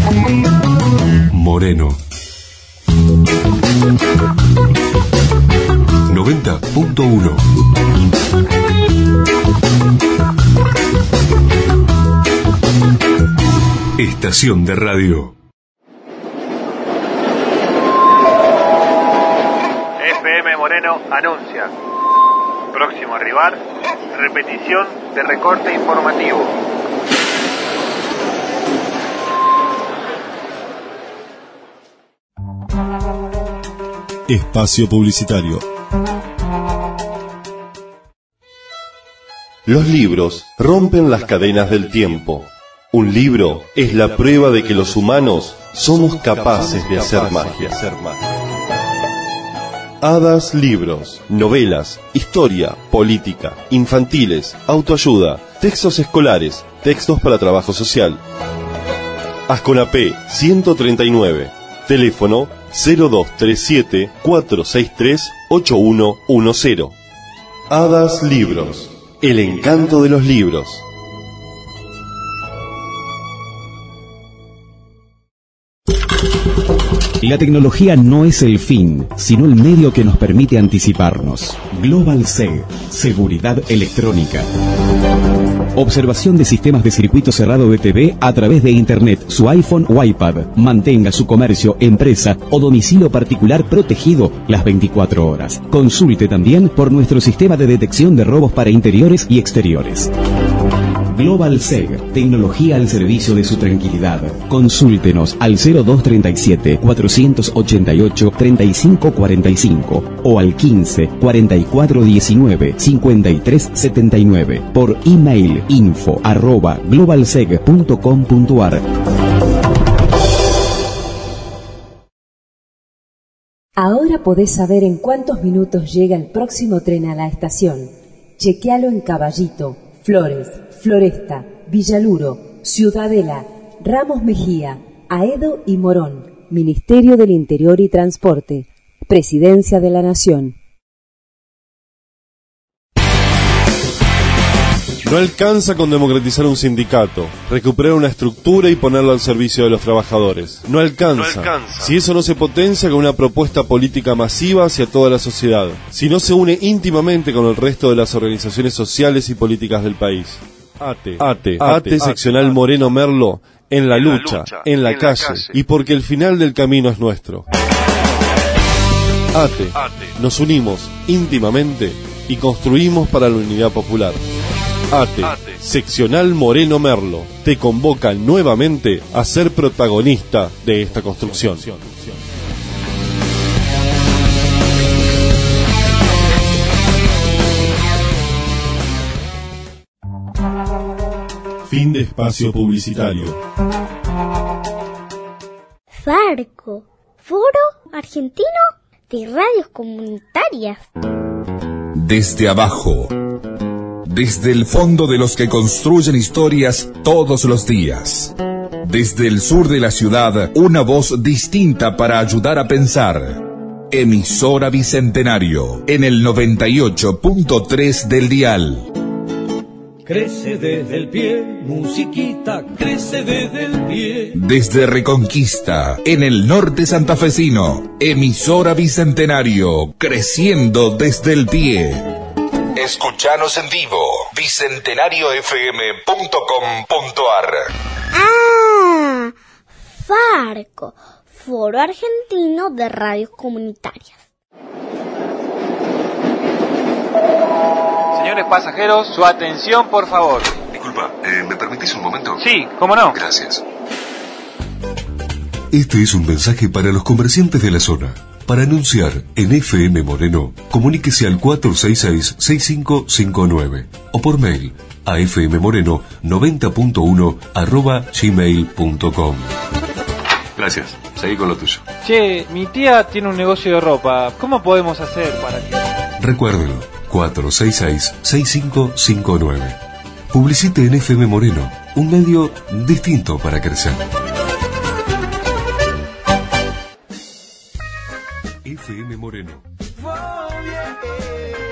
Moreno 90.1. Estación de radio. FM Moreno anuncia. Próximo rival, repetición de recorte informativo. Espacio publicitario. Los libros rompen las cadenas del tiempo. Un libro es la prueba de que los humanos somos capaces de hacer magia. Hadas Libros, novelas, historia, política, infantiles, autoayuda, textos escolares, textos para trabajo social. Asconapé 139, teléfono 0237-463-8110. Hadas Libros, el encanto de los libros. La tecnología no es el fin, sino el medio que nos permite anticiparnos. Global SEG, seguridad electrónica. Observación de sistemas de circuito cerrado de TV a través de Internet, su iPhone o iPad. Mantenga su comercio, empresa o domicilio particular protegido las 24 horas. Consulte también por nuestro sistema de detección de robos para interiores y exteriores. Global SEG, tecnología al servicio de su tranquilidad. Consúltenos al 0237-488-3545 o al 15-4419-5379 por email info@globalseg.com.ar. Ahora podés saber en cuántos minutos llega el próximo tren a la estación. Chequealo en Caballito, Flores, Floresta, Villaluro, Ciudadela, Ramos Mejía, Aedo y Morón. Ministerio del Interior y Transporte. Presidencia de la Nación. No alcanza con democratizar un sindicato, recuperar una estructura y ponerlo al servicio de los trabajadores. No alcanza. Si eso no se potencia con una propuesta política masiva hacia toda la sociedad. Si no se une íntimamente con el resto de las organizaciones sociales y políticas del país. ATE, seccional Moreno Merlo, en la lucha, en la calle, y porque el final del camino es nuestro. ATE, nos unimos íntimamente y construimos para la unidad popular. ATE, seccional Moreno Merlo, te convoca nuevamente a ser protagonista de esta construcción. Fin de espacio publicitario. Farco, Foro Argentino de Radios Comunitarias. Desde abajo, desde el fondo de los que construyen historias todos los días. Desde el sur de la ciudad, una voz distinta para ayudar a pensar. Emisora Bicentenario, en el 98.3 del dial. Crece desde el pie, musiquita, crece desde el pie. Desde Reconquista, en el norte santafesino, emisora Bicentenario, creciendo desde el pie. Escuchanos en vivo, bicentenariofm.com.ar. Ah, Farco, Foro Argentino de Radios Comunitarias. Señores pasajeros, su atención, por favor. Disculpa, ¿me permitís un momento? Sí, ¿cómo no? Gracias. Este es un mensaje para los comerciantes de la zona. Para anunciar en FM Moreno, comuníquese al 466-6559 o por mail a fmmoreno90.1@gmail.com. Gracias, seguí con lo tuyo. Che, mi tía tiene un negocio de ropa. ¿Cómo podemos hacer para que...? Recuérdelo, 466-6559. Publicite en FM Moreno, un medio distinto para crecer. FM Moreno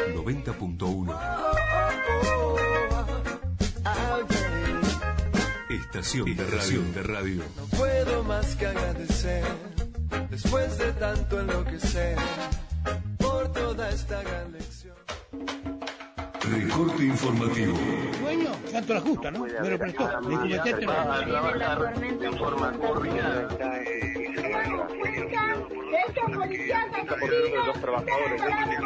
90.1. Estación de radio. No puedo más que agradecer, después de tanto enloquecer, por toda esta gran lección. Recorte informativo. Dueño, tanto la justa, ¿no? Me lo prestó. Le cometiste La tormenta informativa. Los trabajadores de la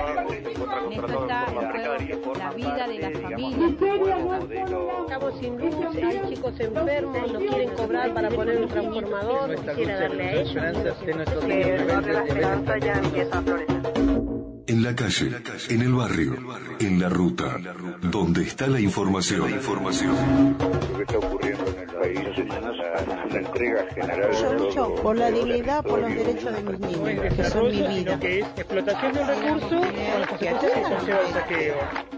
vida de la familia. Estamos sin luz, hay chicos enfermos, no quieren cobrar para poner un transformador. Quisiera darle a ellos. La esperanza ya empieza a florecer. En la calle, en el barrio, en la ruta, donde está la información. Lo que está ocurriendo en el país es una entrega general. Yo lucho por la dignidad, por los derechos de mis niños, que son mi vida. Que es explotación de un recurso con las consecuencias que conlleva el saqueo.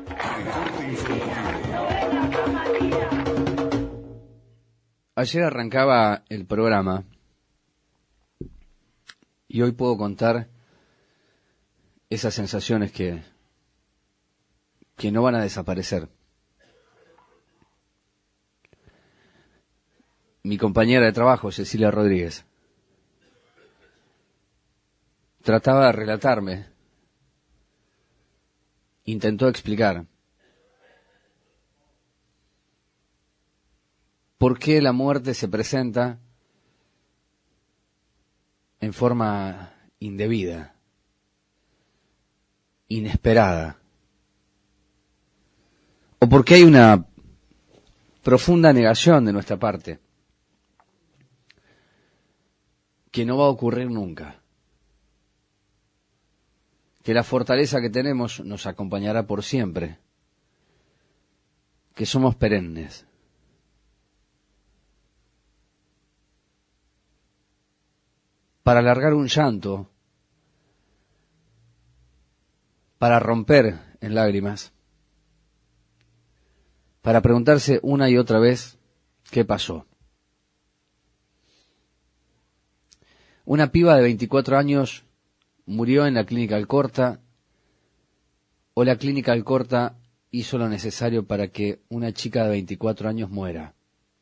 Ayer arrancaba el programa y hoy puedo contar esas sensaciones que no van a desaparecer. Mi compañera de trabajo, Cecilia Rodríguez, trataba de relatarme, intentó explicar por qué la muerte se presenta en forma indebida, inesperada, o porque hay una profunda negación de nuestra parte, que no va a ocurrir nunca, que la fortaleza que tenemos nos acompañará por siempre, que somos perennes. Para alargar un llanto, para romper en lágrimas, para preguntarse una y otra vez qué pasó. Una piba de 24 años murió en la clínica Alcorta, o la clínica Alcorta hizo lo necesario para que una chica de 24 años muera.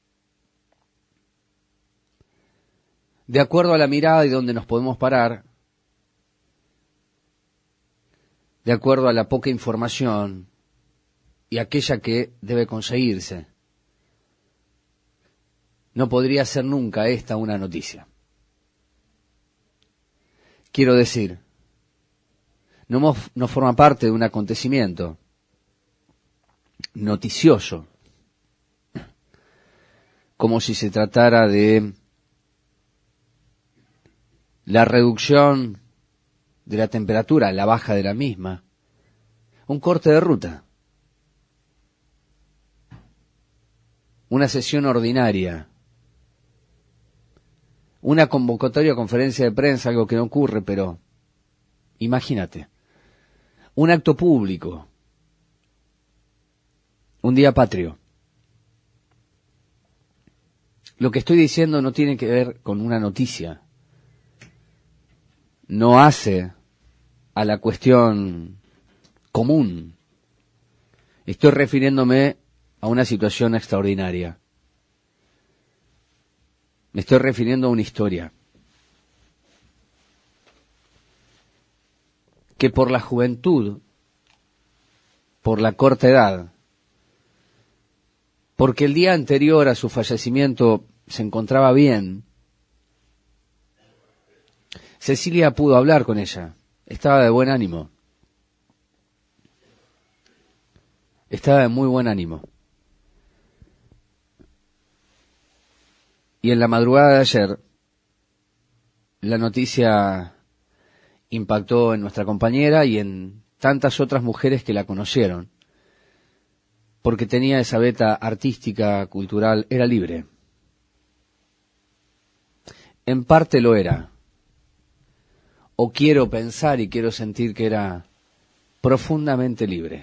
De acuerdo a la mirada y donde nos podemos parar, de acuerdo a la poca información y aquella que debe conseguirse, no podría ser nunca esta una noticia. Quiero decir, no forma parte de un acontecimiento noticioso, como si se tratara de la reducción de la temperatura, la baja de la misma, un corte de ruta, una sesión ordinaria, una convocatoria a conferencia de prensa, algo que no ocurre, pero imagínate, un acto público, un día patrio. Lo que estoy diciendo no tiene que ver con una noticia, no hace a la cuestión común. Estoy refiriéndome a una situación extraordinaria. Me estoy refiriendo a una historia que por la juventud, por la corta edad, porque el día anterior a su fallecimiento se encontraba bien, Cecilia pudo hablar con ella, estaba de buen ánimo, estaba de muy buen ánimo. Y en la madrugada de ayer, la noticia impactó en nuestra compañera y en tantas otras mujeres que la conocieron, porque tenía esa beta artística, cultural, era libre. En parte lo era, o quiero pensar y quiero sentir que era profundamente libre,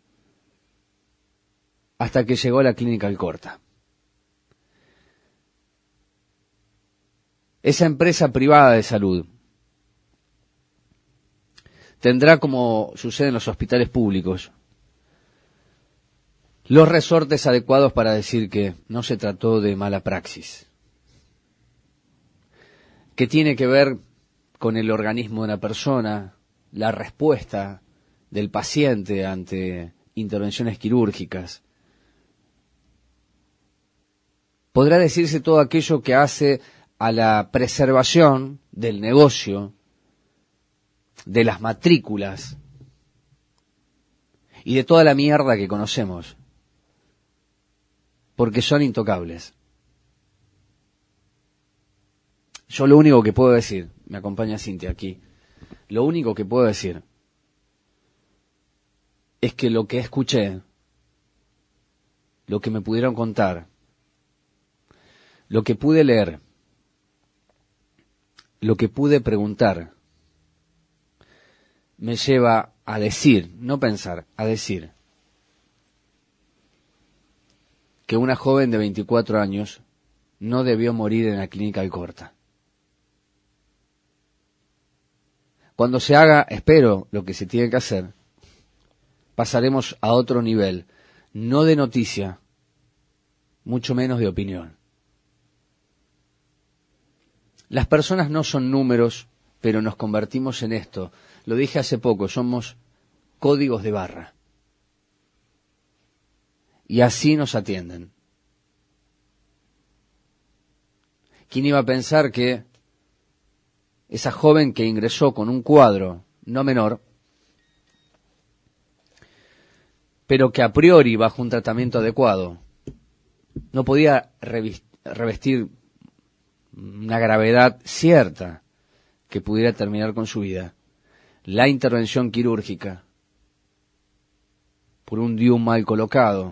hasta que llegó a la clínica Alcorta. Esa empresa privada de salud tendrá, como sucede en los hospitales públicos, los resortes adecuados para decir que no se trató de mala praxis, que tiene que ver con el organismo de una persona, la respuesta del paciente ante intervenciones quirúrgicas. Podrá decirse todo aquello que hace a la preservación del negocio, de las matrículas y de toda la mierda que conocemos, porque son intocables. Yo lo único que puedo decir, me acompaña Cintia aquí, lo único que puedo decir es que lo que escuché, lo que me pudieron contar, lo que pude leer, lo que pude preguntar, me lleva a decir, no pensar, a decir que una joven de 24 años no debió morir en la clínica Alcorta. Cuando se haga, espero, lo que se tiene que hacer, pasaremos a otro nivel, no de noticia, mucho menos de opinión. Las personas no son números, pero nos convertimos en esto. Lo dije hace poco, somos códigos de barra. Y así nos atienden. ¿Quién iba a pensar que esa joven que ingresó con un cuadro no menor, pero que a priori, bajo un tratamiento adecuado, no podía revestir una gravedad cierta que pudiera terminar con su vida, la intervención quirúrgica por un DIU mal colocado,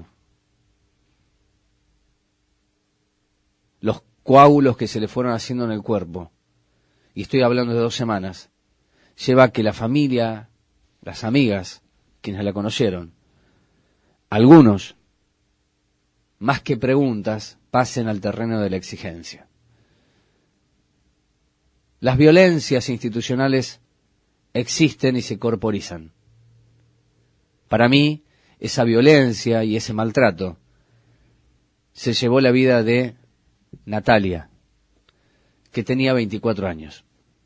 los coágulos que se le fueron haciendo en el cuerpo, y estoy hablando de 2 semanas, lleva a que la familia, las amigas, quienes la conocieron, algunos, más que preguntas, pasen al terreno de la exigencia. Las violencias institucionales existen y se corporizan. Para mí, esa violencia y ese maltrato se llevó la vida de Natalia, que tenía 24 años.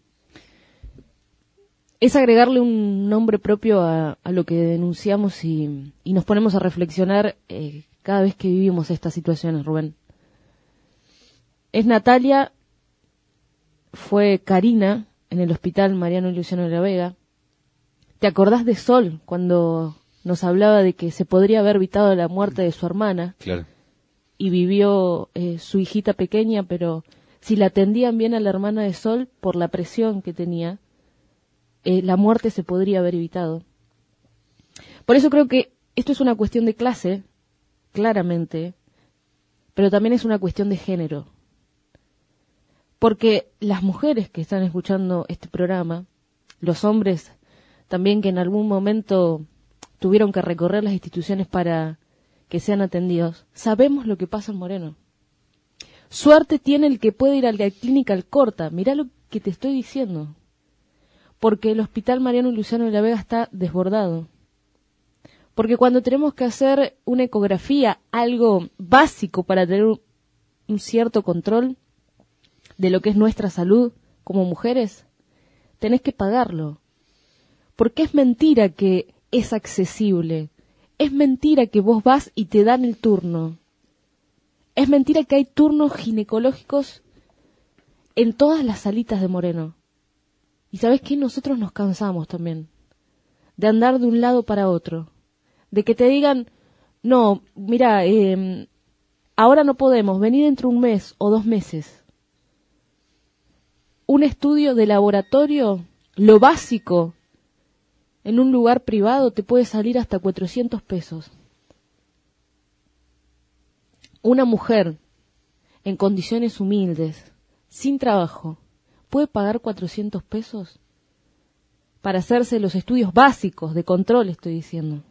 Es agregarle un nombre propio a lo que denunciamos y nos ponemos a reflexionar cada vez que vivimos estas situaciones, Rubén. Es Natalia, fue Karina en el hospital Mariano y Luciano de la Vega. ¿Te acordás de Sol cuando nos hablaba de que se podría haber evitado la muerte de su hermana? Claro. Y vivió su hijita pequeña, pero si la atendían bien a la hermana de Sol por la presión que tenía, la muerte se podría haber evitado. Por eso creo que esto es una cuestión de clase, claramente, pero también es una cuestión de género. Porque las mujeres que están escuchando este programa, los hombres también que en algún momento tuvieron que recorrer las instituciones para que sean atendidos, sabemos lo que pasa en Moreno. Suerte tiene el que puede ir a la clínica Alcorta, mirá lo que te estoy diciendo. Porque el hospital Mariano y Luciano de la Vega está desbordado. Porque cuando tenemos que hacer una ecografía, algo básico para tener un cierto control de lo que es nuestra salud como mujeres, tenés que pagarlo. Porque es mentira que es accesible. Es mentira que vos vas y te dan el turno. Es mentira que hay turnos ginecológicos en todas las salitas de Moreno. Y ¿sabés qué? Nosotros nos cansamos también de andar de un lado para otro. De que te digan, no, mira, ahora no podemos, vení dentro de 1 mes o 2 meses. Un estudio de laboratorio, lo básico, en un lugar privado te puede salir hasta 400 pesos. Una mujer en condiciones humildes, sin trabajo, ¿puede pagar 400 pesos para hacerse los estudios básicos de control, estoy diciendo?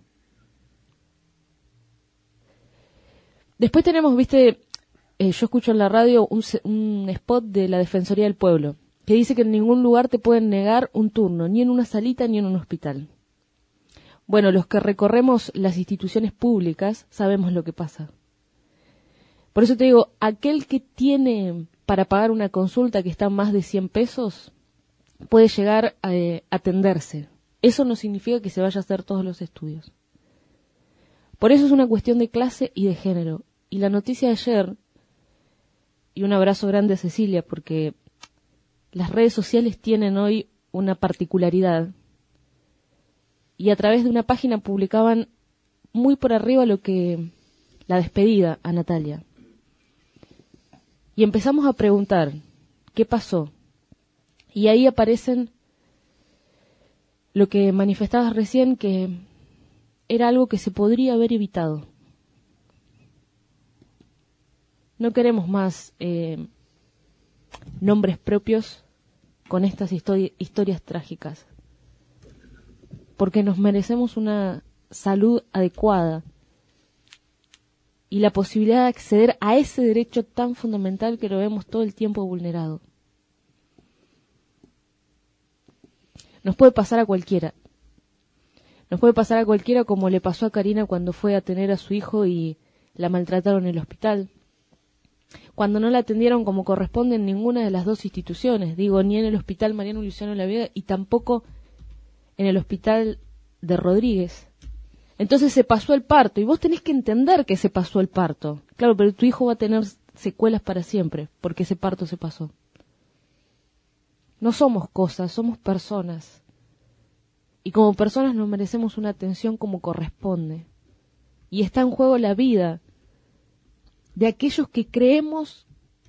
Después tenemos, viste, yo escucho en la radio un spot de la Defensoría del Pueblo que dice que en ningún lugar te pueden negar un turno, ni en una salita ni en un hospital. Bueno, los que recorremos las instituciones públicas sabemos lo que pasa. Por eso te digo, aquel que tiene para pagar una consulta que está en más de 100 pesos, puede llegar a atenderse. Eso no significa que se vaya a hacer todos los estudios. Por eso es una cuestión de clase y de género. Y la noticia de ayer, y un abrazo grande a Cecilia, porque las redes sociales tienen hoy una particularidad. Y a través de una página publicaban muy por arriba la despedida a Natalia. Y empezamos a preguntar, ¿qué pasó? Y ahí aparecen lo que manifestabas recién, que era algo que se podría haber evitado. No queremos más nombres propios con estas historias trágicas, porque nos merecemos una salud adecuada y la posibilidad de acceder a ese derecho tan fundamental que lo vemos todo el tiempo vulnerado. Nos puede pasar a cualquiera. Nos puede pasar a cualquiera, como le pasó a Karina cuando fue a tener a su hijo y la maltrataron en el hospital. Cuando no la atendieron como corresponde en ninguna de las dos instituciones. Digo, ni en el hospital Mariano Luciano La Vega y tampoco en el hospital de Rodríguez. Entonces se pasó el parto y vos tenés que entender que se pasó el parto. Claro, pero tu hijo va a tener secuelas para siempre porque ese parto se pasó. No somos cosas, somos personas. Y como personas nos merecemos una atención como corresponde. Y está en juego la vida de aquellos que creemos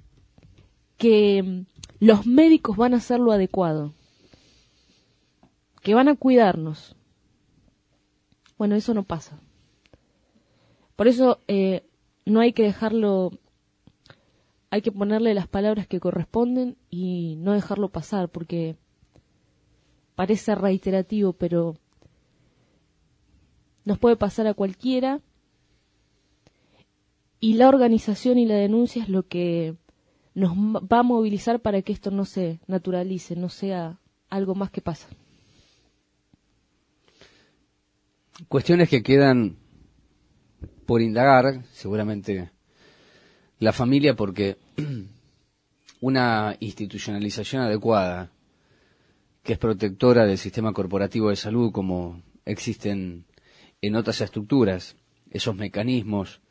que los médicos van a hacer lo adecuado, que van a cuidarnos. Bueno, eso no pasa. Por eso no hay que dejarlo, hay que ponerle las palabras que corresponden y no dejarlo pasar, porque parece reiterativo, pero nos puede pasar a cualquiera y la organización y la denuncia es lo que nos va a movilizar para que esto no se naturalice, no sea algo más que pasa. Cuestiones que quedan por indagar, seguramente la familia, porque una institucionalización adecuada, que es protectora del sistema corporativo de salud como existen en otras estructuras, esos mecanismos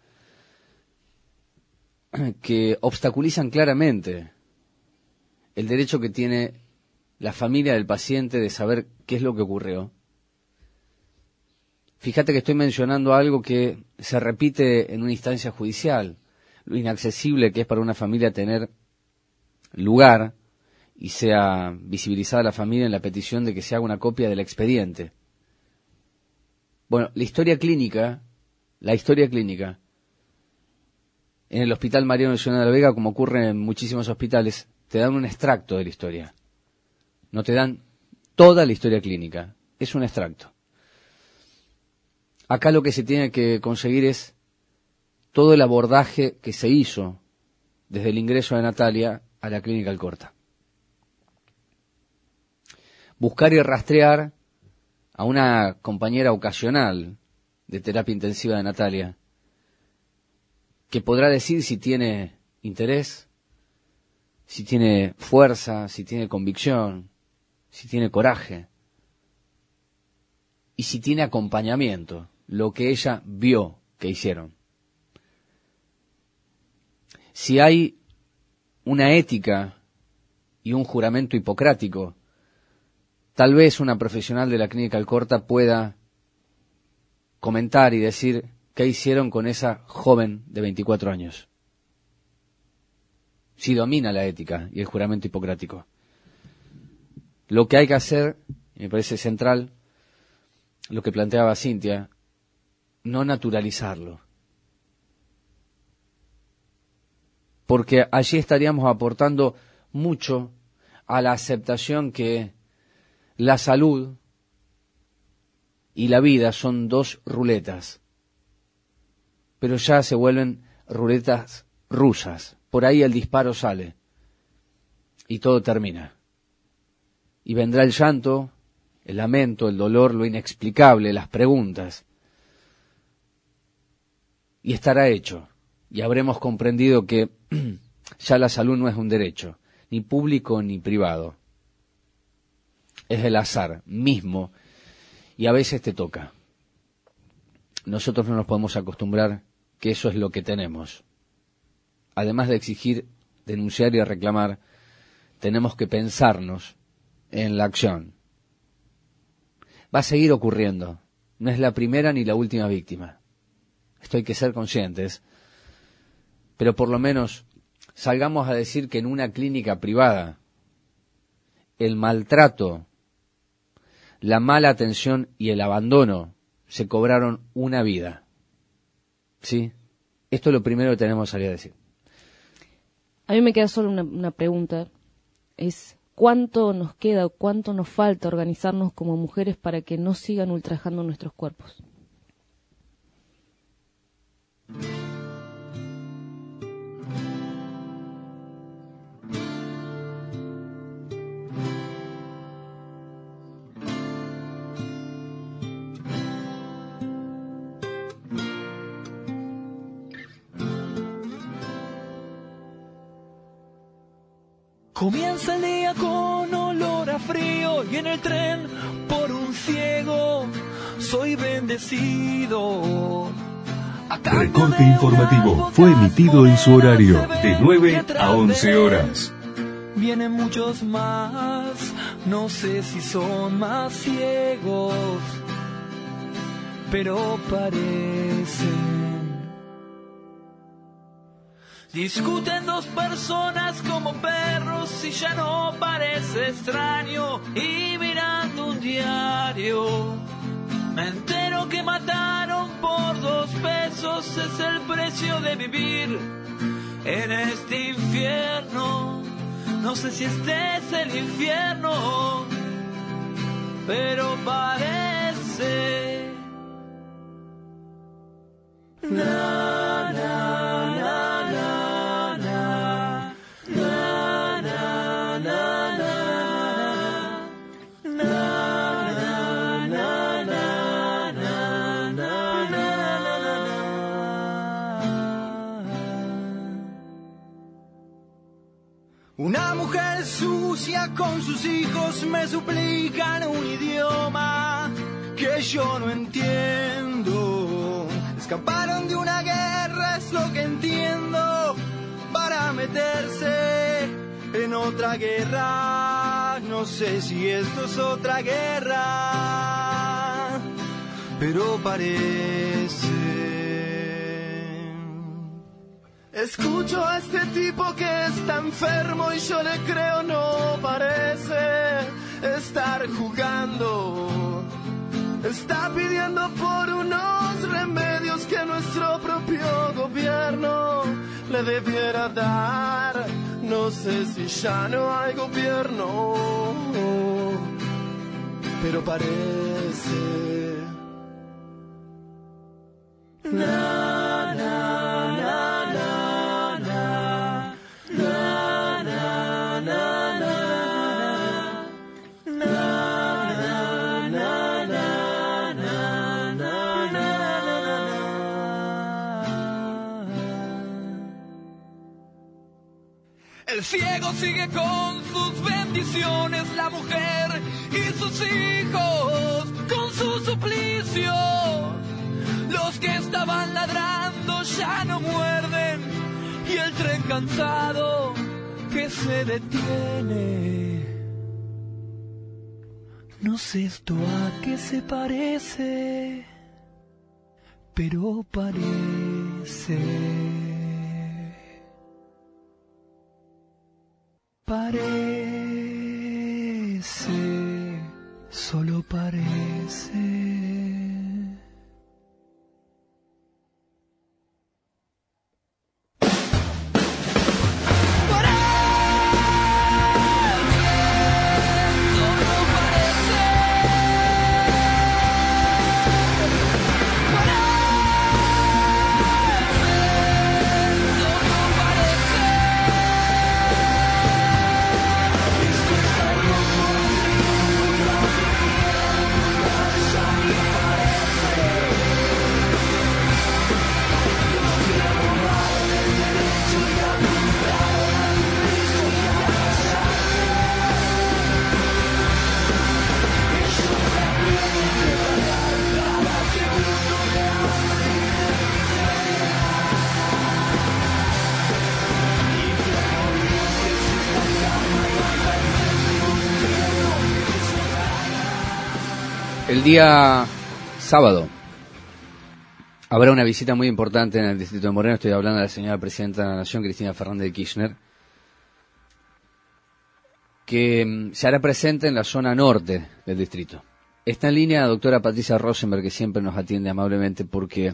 que obstaculizan claramente el derecho que tiene la familia del paciente de saber qué es lo que ocurrió. Fíjate que estoy mencionando algo que se repite en una instancia judicial, lo inaccesible que es para una familia tener lugar y sea visibilizada la familia en la petición de que se haga una copia del expediente. Bueno, la historia clínica, en el Hospital Mariano Luciano de la Vega, como ocurre en muchísimos hospitales, te dan un extracto de la historia. No te dan toda la historia clínica, es un extracto. Acá lo que se tiene que conseguir es todo el abordaje que se hizo desde el ingreso de Natalia a la clínica Alcorta. Buscar y rastrear a una compañera ocasional de terapia intensiva de Natalia, que podrá decir si tiene interés, si tiene fuerza, si tiene convicción, si tiene coraje, y si tiene acompañamiento, lo que ella vio que hicieron. Si hay una ética y un juramento hipocrático, tal vez una profesional de la clínica Alcorta pueda comentar y decir qué hicieron con esa joven de 24 años. Si domina la ética y el juramento hipocrático. Lo que hay que hacer, y me parece central, lo que planteaba Cintia, no naturalizarlo. Porque allí estaríamos aportando mucho a la aceptación que la salud y la vida son dos ruletas, pero ya se vuelven ruletas rusas. Por ahí el disparo sale y todo termina. Y vendrá el llanto, el lamento, el dolor, lo inexplicable, las preguntas. Y estará hecho, y habremos comprendido que ya la salud no es un derecho, ni público ni privado. Es el azar mismo, y a veces te toca. Nosotros no nos podemos acostumbrar que eso es lo que tenemos. Además de exigir, denunciar y reclamar, tenemos que pensarnos en la acción. Va a seguir ocurriendo. No es la primera ni la última víctima. Esto hay que ser conscientes. Pero por lo menos salgamos a decir que en una clínica privada el maltrato, la mala atención y el abandono se cobraron una vida. ¿Sí? Esto es lo primero que tenemos que salir a decir. A mí me queda solo una pregunta. Es ¿cuánto nos queda o cuánto nos falta organizarnos como mujeres para que no sigan ultrajando nuestros cuerpos? Comienza el día con olor a frío y en el tren por un ciego soy bendecido. Recorte informativo fue emitido en su horario de 9 a 11 horas. Vienen muchos más, no sé si son más ciegos, pero parecen. Discuten dos personas como perros y ya no parece extraño. Y mirando un diario me entero que mataron por 2 pesos. Es el precio de vivir en este infierno. No sé si este es el infierno, pero parece. Na, na, na, na, na. Na, na, na, na, na. Na, na, na, na, na, na, na. Una mujer sucia con sus hijos me suplican un idioma que yo no entiendo. Escaparon de una guerra, es lo que entiendo, para meterse en otra guerra. No sé si esto es otra guerra, pero parece. Escucho a este tipo que está enfermo y yo le creo, no parece estar jugando. Está pidiendo por unos remedios que nuestro propio gobierno le debiera dar. No sé si ya no hay gobierno, pero parece. Na, na, na, na, na. Na, na, na, na. El ciego sigue con sus bendiciones, la mujer y sus hijos con su suplicio. Los que estaban ladrando ya no muerden y el tren cansado que se detiene. No sé esto a qué se parece, pero parece. Parece, solo parece. El día sábado habrá una visita muy importante en el distrito de Moreno. Estoy hablando de la señora presidenta de la Nación, Cristina Fernández de Kirchner, que se hará presente en la zona norte del distrito. Está en línea la doctora Patricia Rosenberg, que siempre nos atiende amablemente, porque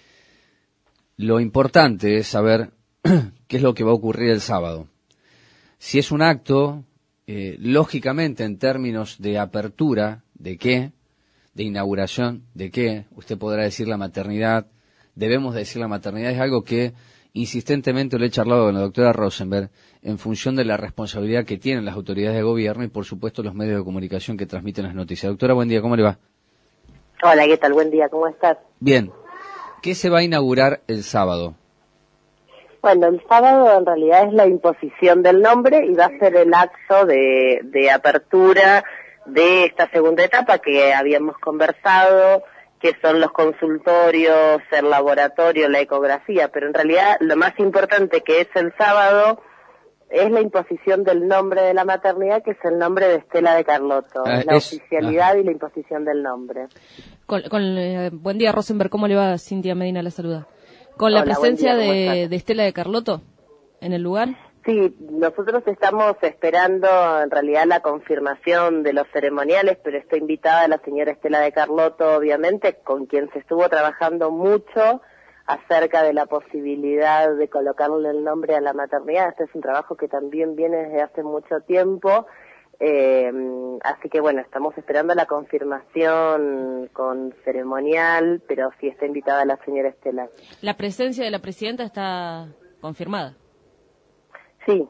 lo importante es saber qué es lo que va a ocurrir el sábado. Si es un acto, lógicamente, en términos de apertura, ¿de qué? De inauguración, ¿de qué? Usted podrá decir la maternidad, debemos decir la maternidad, es algo que insistentemente lo he charlado con la doctora Rosenberg en función de la responsabilidad que tienen las autoridades de gobierno y, por supuesto, los medios de comunicación que transmiten las noticias. Doctora, buen día, ¿cómo le va? Hola, ¿qué tal? Buen día, ¿cómo estás? Bien. ¿Qué se va a inaugurar el sábado? Bueno, el sábado en realidad es la imposición del nombre y va a ser el acto de apertura de esta segunda etapa que habíamos conversado, que son los consultorios, el laboratorio, la ecografía, pero en realidad lo más importante que es el sábado es la imposición del nombre de la maternidad, que es el nombre de Estela de Carlotto, la oficialidad y la imposición del nombre. Buen día, Rosenberg, ¿cómo le va? Cintia Medina la saluda. ¿Con la presencia de Estela de Carlotto en el lugar? Sí, nosotros estamos esperando en realidad la confirmación de los ceremoniales, pero está invitada la señora Estela de Carlotto, obviamente, con quien se estuvo trabajando mucho acerca de la posibilidad de colocarle el nombre a la maternidad. Este es un trabajo que también viene desde hace mucho tiempo, así que bueno, estamos esperando la confirmación con ceremonial, pero sí está invitada la señora Estela. ¿La presencia de la presidenta está confirmada? Sí.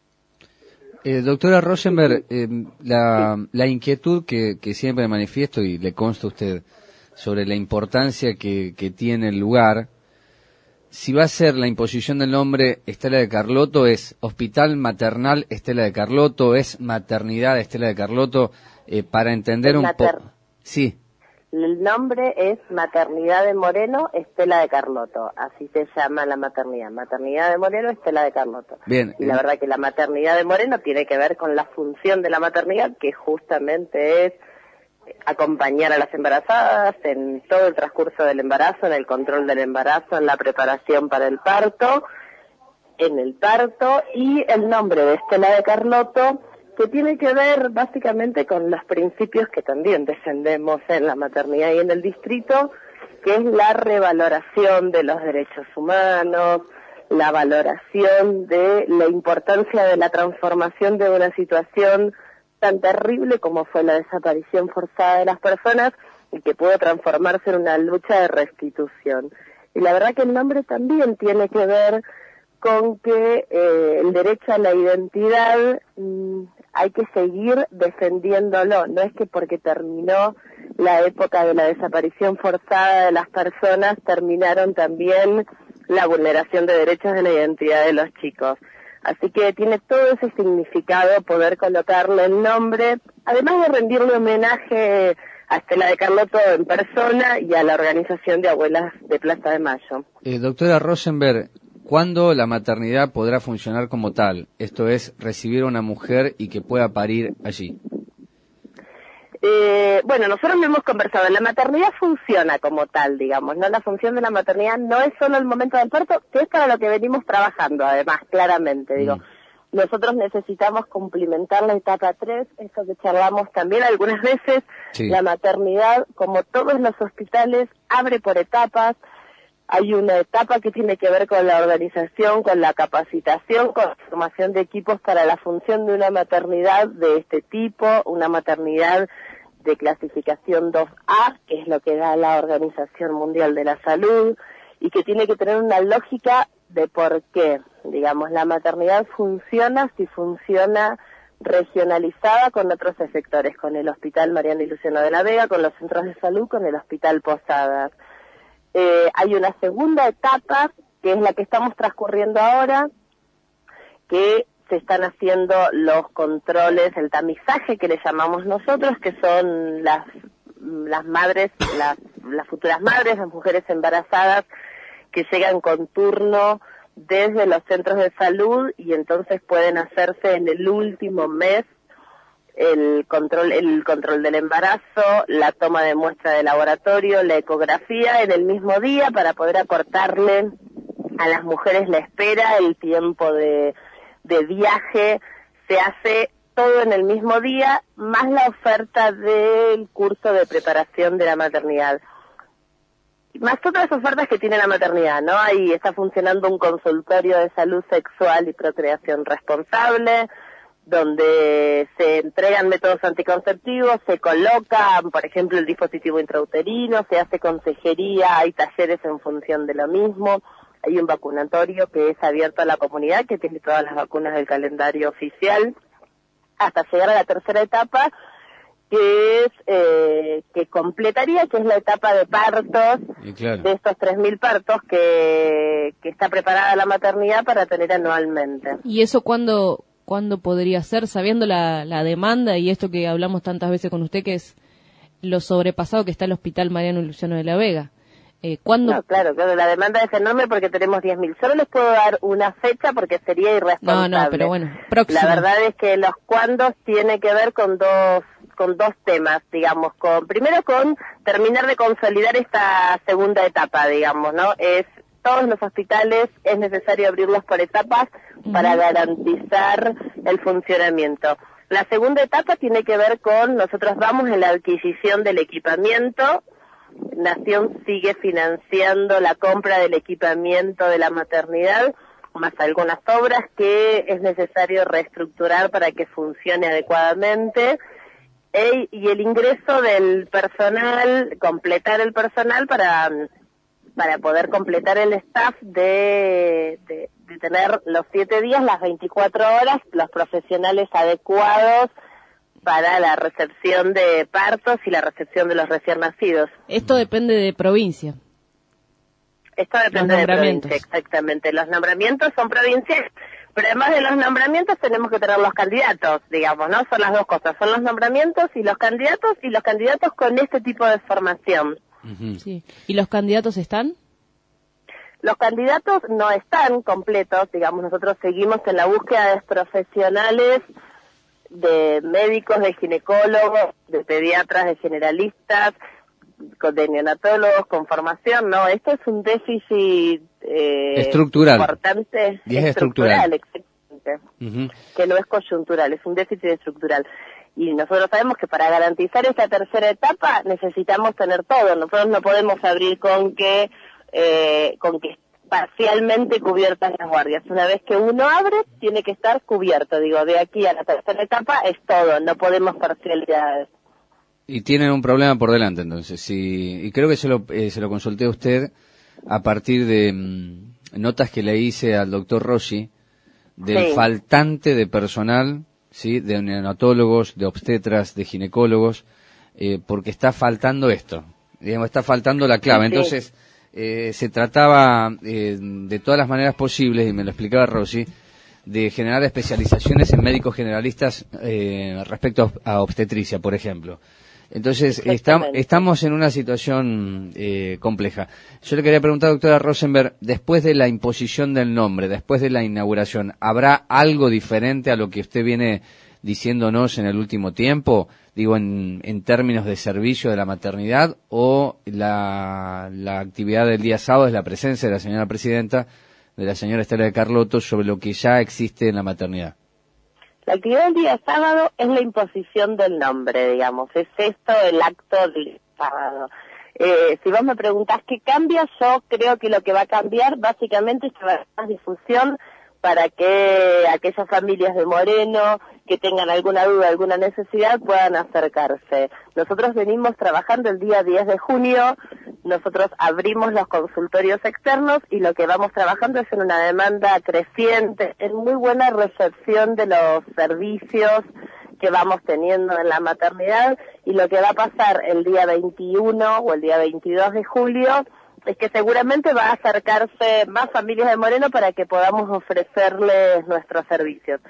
Doctora Rosenberg, la inquietud que siempre manifiesto, y le consta a usted, sobre la importancia que tiene el lugar, si va a ser la imposición del nombre Estela de Carlotto, ¿es Hospital Maternal Estela de Carlotto, es Maternidad Estela de Carlotto, para entender un poco? Sí. El nombre es Maternidad de Moreno Estela de Carlotto, así se llama la maternidad, Maternidad de Moreno Estela de Carlotto. Bien. Y la verdad que la Maternidad de Moreno tiene que ver con la función de la maternidad, que justamente es acompañar a las embarazadas en todo el transcurso del embarazo, en el control del embarazo, en la preparación para el parto, en el parto, y el nombre de Estela de Carlotto, que tiene que ver básicamente con los principios que también defendemos en la maternidad y en el distrito, que es la revaloración de los derechos humanos, la valoración de la importancia de la transformación de una situación tan terrible como fue la desaparición forzada de las personas y que pudo transformarse en una lucha de restitución. Y la verdad que el nombre también tiene que ver con que el derecho a la identidad hay que seguir defendiéndolo. No es que porque terminó la época de la desaparición forzada de las personas, terminaron también la vulneración de derechos de la identidad de los chicos. Así que tiene todo ese significado poder colocarle el nombre, además de rendirle homenaje a Estela de Carlotto en persona y a la organización de Abuelas de Plaza de Mayo. Doctora Rosenberg, ¿cuándo la maternidad podrá funcionar como tal? Esto es, recibir a una mujer y que pueda parir allí. Bueno, nosotros lo hemos conversado. La maternidad funciona como tal, digamos, ¿no? La función de la maternidad no es solo el momento del parto, que es para lo que venimos trabajando, además, claramente, digo. Nosotros necesitamos cumplimentar la etapa 3, eso que charlamos también algunas veces. Sí. La maternidad, como todos los hospitales, abre por etapas. Hay una etapa que tiene que ver con la organización, con la capacitación, con la formación de equipos para la función de una maternidad de este tipo, una maternidad de clasificación 2A, que es lo que da la Organización Mundial de la Salud, y que tiene que tener una lógica de por qué. Digamos, la maternidad funciona si funciona regionalizada con otros sectores, con el Hospital Mariano y Luciano de la Vega, con los centros de salud, con el Hospital Posadas. Hay una segunda etapa, que es la que estamos transcurriendo ahora, que se están haciendo los controles, el tamizaje que le llamamos nosotros, que son las madres, las futuras madres, las mujeres embarazadas, que llegan con turno desde los centros de salud y entonces pueden hacerse en el último mes el control del embarazo, la toma de muestra de laboratorio, la ecografía en el mismo día para poder acortarle a las mujeres la espera, el tiempo de viaje, se hace todo en el mismo día, más la oferta del curso de preparación de la maternidad. Más otras ofertas que tiene la maternidad, ¿no? Ahí está funcionando un consultorio de salud sexual y procreación responsable, donde se entregan métodos anticonceptivos, se coloca, por ejemplo, el dispositivo intrauterino, se hace consejería, hay talleres en función de lo mismo, hay un vacunatorio que es abierto a la comunidad, que tiene todas las vacunas del calendario oficial, hasta llegar a la tercera etapa, que es que completaría, que es la etapa de partos, de estos 3.000 partos que está preparada la maternidad para tener anualmente. ¿Y eso cuándo podría ser, sabiendo la demanda y esto que hablamos tantas veces con usted, que es lo sobrepasado que está el Hospital Mariano Luciano de la Vega? ¿Cuándo? No, claro, la demanda es enorme porque tenemos 10.000. Solo les puedo dar una fecha porque sería irresponsable. No, pero bueno, próximo. La verdad es que los cuándos tiene que ver con dos temas, digamos, primero con terminar de consolidar esta segunda etapa, digamos, ¿no? Todos los hospitales es necesario abrirlos por etapas para garantizar el funcionamiento. La segunda etapa tiene que ver con, nosotros vamos en la adquisición del equipamiento, Nación sigue financiando la compra del equipamiento de la maternidad, más algunas obras que es necesario reestructurar para que funcione adecuadamente, y el ingreso del personal, completar el personal para poder completar el staff de tener los 7 días, las 24 horas, los profesionales adecuados para la recepción de partos y la recepción de los recién nacidos. Esto depende de provincia. Esto depende de provincia, exactamente. Los nombramientos son provinciales, pero además de los nombramientos tenemos que tener los candidatos, digamos, ¿no? Son las dos cosas, son los nombramientos y los candidatos con este tipo de formación. Sí. ¿Y los candidatos están? Los candidatos no están completos, digamos, nosotros seguimos en la búsqueda de profesionales, de médicos, de ginecólogos, de pediatras, de generalistas, de neonatólogos con formación, ¿no? Esto es un déficit estructural. Importante. Y es estructural. Exactamente. Que no es coyuntural, es un déficit estructural. Y nosotros sabemos que para garantizar esta tercera etapa necesitamos tener todo. Nosotros no podemos abrir con que parcialmente cubiertas las guardias. Una vez que uno abre, tiene que estar cubierto. Digo, de aquí a la tercera etapa es todo, no podemos parcialidades. Y tienen un problema por delante, entonces. Y creo que se lo consulté a usted a partir de notas que le hice al doctor Rossi del faltante de personal, ¿sí? De neonatólogos, de obstetras, de ginecólogos, porque está faltando esto. Digamos, está faltando la clave. Entonces, se trataba de todas las maneras posibles, y me lo explicaba Rossi, de generar especializaciones en médicos generalistas respecto a obstetricia, por ejemplo. Entonces, estamos en una situación compleja. Yo le quería preguntar, doctora Rosenberg, después de la imposición del nombre, después de la inauguración, ¿habrá algo diferente a lo que usted viene diciéndonos en el último tiempo? Digo, en términos de servicio de la maternidad, o la actividad del día sábado es la presencia de la señora presidenta, de la señora Estela de Carlotto, sobre lo que ya existe en la maternidad. La actividad del día sábado es la imposición del nombre, digamos, es esto el acto del sábado. Si vos me preguntás qué cambia, yo creo que lo que va a cambiar básicamente es que va a haber más difusión para que aquellas familias de Moreno que tengan alguna duda, alguna necesidad, puedan acercarse. Nosotros venimos trabajando el día 10 de junio, nosotros abrimos los consultorios externos y lo que vamos trabajando es en una demanda creciente, en muy buena recepción de los servicios que vamos teniendo en la maternidad, y lo que va a pasar el día 21 o el día 22 de julio es que seguramente va a acercarse más familias de Moreno para que podamos ofrecerles nuestros servicios.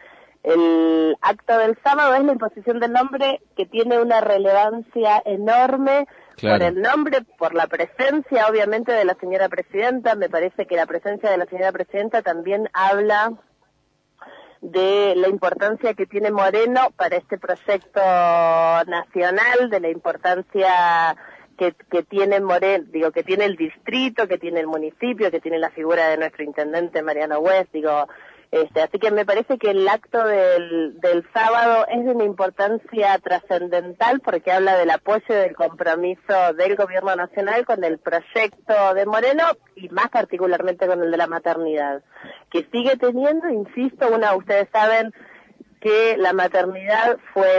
El acto del sábado es la imposición del nombre, que tiene una relevancia enorme. Claro. Por el nombre, por la presencia obviamente de la señora presidenta. Me parece que la presencia de la señora presidenta también habla de la importancia que tiene Moreno para este proyecto nacional, de la importancia que tiene Moreno, digo, que tiene el distrito, que tiene el municipio, que tiene la figura de nuestro intendente Mariano West, digo, así que me parece que el acto del sábado es de una importancia trascendental porque habla del apoyo y del compromiso del gobierno nacional con el proyecto de Moreno y más particularmente con el de la maternidad, que sigue teniendo, insisto, ustedes saben que la maternidad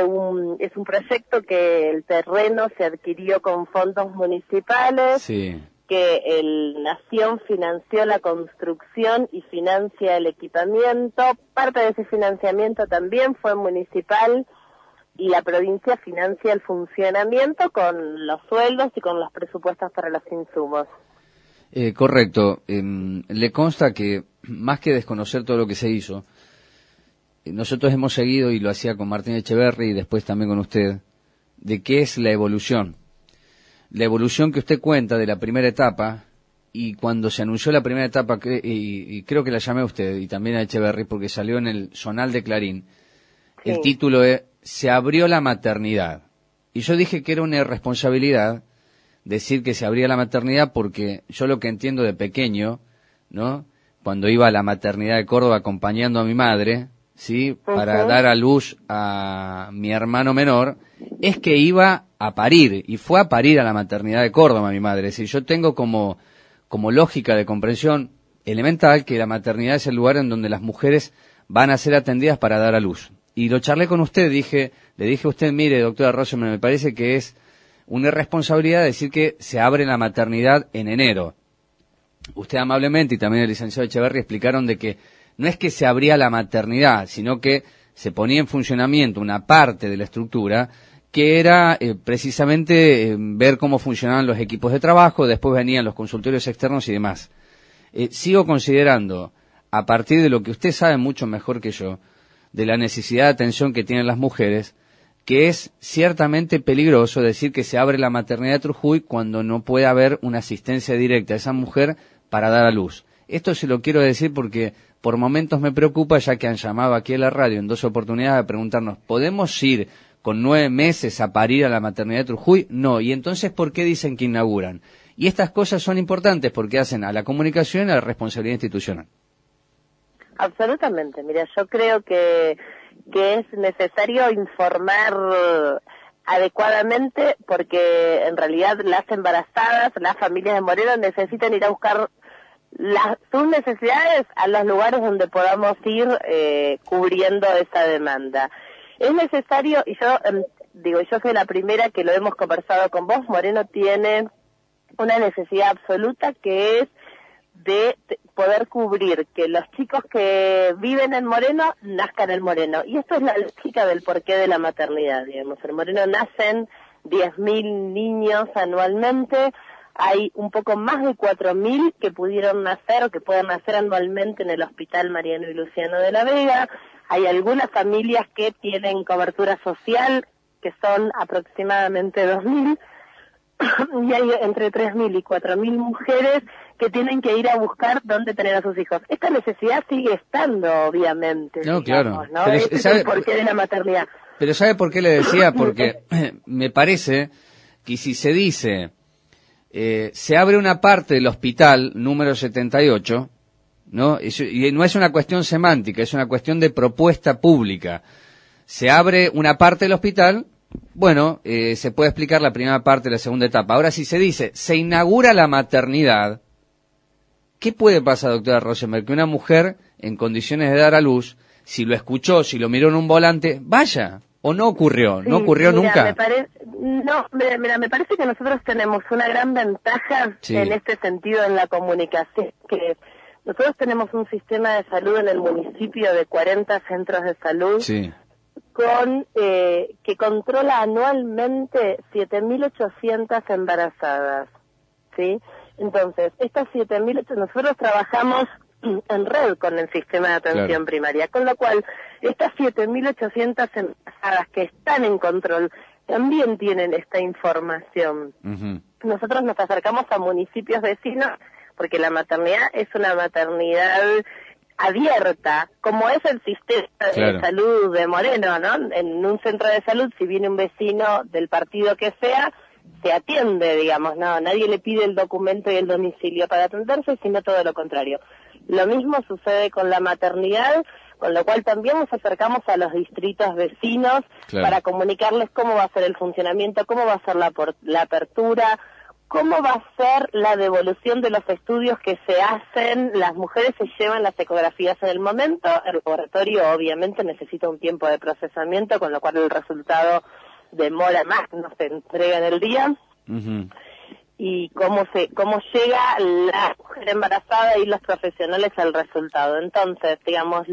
es un proyecto que el terreno se adquirió con fondos municipales, Sí. que el Nación financió la construcción y financia el equipamiento, parte de ese financiamiento también fue municipal y la provincia financia el funcionamiento con los sueldos y con los presupuestos para los insumos. Correcto. Le consta que, más que desconocer todo lo que se hizo, nosotros hemos seguido, y lo hacía con Martín Echeverri y después también con usted, de qué es la evolución. La evolución que usted cuenta de la primera etapa, y cuando se anunció la primera etapa, y creo que la llamé a usted y también a Echeverri porque salió en el Zonal de Clarín, sí. El título es "Se abrió la maternidad". Y yo dije que era una irresponsabilidad decir que se abría la maternidad porque yo lo que entiendo de pequeño, ¿no? Cuando iba a la maternidad de Córdoba acompañando a mi madre, ¿sí? Para dar a luz a mi hermano menor, es que iba a parir, y fue a parir a la maternidad de Córdoba mi madre. Es decir, yo tengo como lógica de comprensión elemental que la maternidad es el lugar en donde las mujeres van a ser atendidas para dar a luz. Y lo charlé con usted, le dije a usted, mire, doctora Rosenberg, me parece que es una irresponsabilidad decir que se abre la maternidad en enero. Usted amablemente y también el licenciado Echeverri explicaron de que no es que se abría la maternidad, sino que se ponía en funcionamiento una parte de la estructura que era precisamente ver cómo funcionaban los equipos de trabajo, después venían los consultorios externos y demás. Sigo considerando, a partir de lo que usted sabe mucho mejor que yo, de la necesidad de atención que tienen las mujeres, que es ciertamente peligroso decir que se abre la maternidad de Trujuy cuando no puede haber una asistencia directa a esa mujer para dar a luz. Esto se lo quiero decir porque por momentos me preocupa, ya que han llamado aquí a la radio en 2 oportunidades a preguntarnos, ¿podemos ir con 9 meses a parir a la maternidad de Trujuy? No. ¿Y entonces por qué dicen que inauguran? Y estas cosas son importantes porque hacen a la comunicación y a la responsabilidad institucional. Absolutamente. Mira, yo creo que es necesario informar adecuadamente porque en realidad las embarazadas, las familias de Moreno necesitan ir a buscar sus necesidades a los lugares donde podamos ir cubriendo esa demanda. Es necesario, y yo soy la primera que lo hemos conversado con vos, Moreno tiene una necesidad absoluta que es de poder cubrir que los chicos que viven en Moreno nazcan en Moreno. Y esto es la lógica del porqué de la maternidad, digamos. En Moreno nacen 10.000 niños anualmente, hay un poco más de 4.000 que pudieron nacer o que pueden nacer anualmente en el Hospital Mariano y Luciano de la Vega, hay algunas familias que tienen cobertura social, que son aproximadamente 2.000, y hay entre 3.000 y 4.000 mujeres que tienen que ir a buscar dónde tener a sus hijos. Esta necesidad sigue estando, obviamente. No, digamos, claro. ¿no? Pero, ese es el porqué de la maternidad. Pero ¿sabe por qué le decía? Porque me parece que si se dice, se abre una parte del hospital número 78, ¿no? Y no es una cuestión semántica, es una cuestión de propuesta pública. Se abre una parte del hospital, bueno, se puede explicar la primera parte de la segunda etapa. Ahora, si se dice, se inaugura la maternidad, ¿qué puede pasar, doctora Rosenberg? Que una mujer en condiciones de dar a luz, si lo escuchó, si lo miró en un volante, vaya, o no ocurrió, no ocurrió nunca. Me parece que nosotros tenemos una gran ventaja en este sentido en la comunicación, que nosotros tenemos un sistema de salud en el municipio de 40 centros de salud, que controla anualmente 7.800 embarazadas, ¿sí? Entonces, estas 7.800, nosotros trabajamos en red con el sistema de atención primaria, con lo cual, estas 7.800 embarazadas que están en control también tienen esta información. Nosotros nos acercamos a municipios vecinos porque la maternidad es una maternidad abierta, como es el sistema de salud de Moreno, ¿no? En un centro de salud, si viene un vecino del partido que sea, se atiende, digamos, no, nadie le pide el documento y el domicilio para atenderse, sino todo lo contrario. Lo mismo sucede con la maternidad, con lo cual también nos acercamos a los distritos vecinos para comunicarles cómo va a ser el funcionamiento, cómo va a ser la apertura, cómo va a ser la devolución de los estudios que se hacen. Las mujeres se llevan las ecografías en el momento, el laboratorio obviamente necesita un tiempo de procesamiento, con lo cual el resultado demora más, no se entrega en el día. Y cómo llega la mujer embarazada y los profesionales al resultado. Entonces, digamos,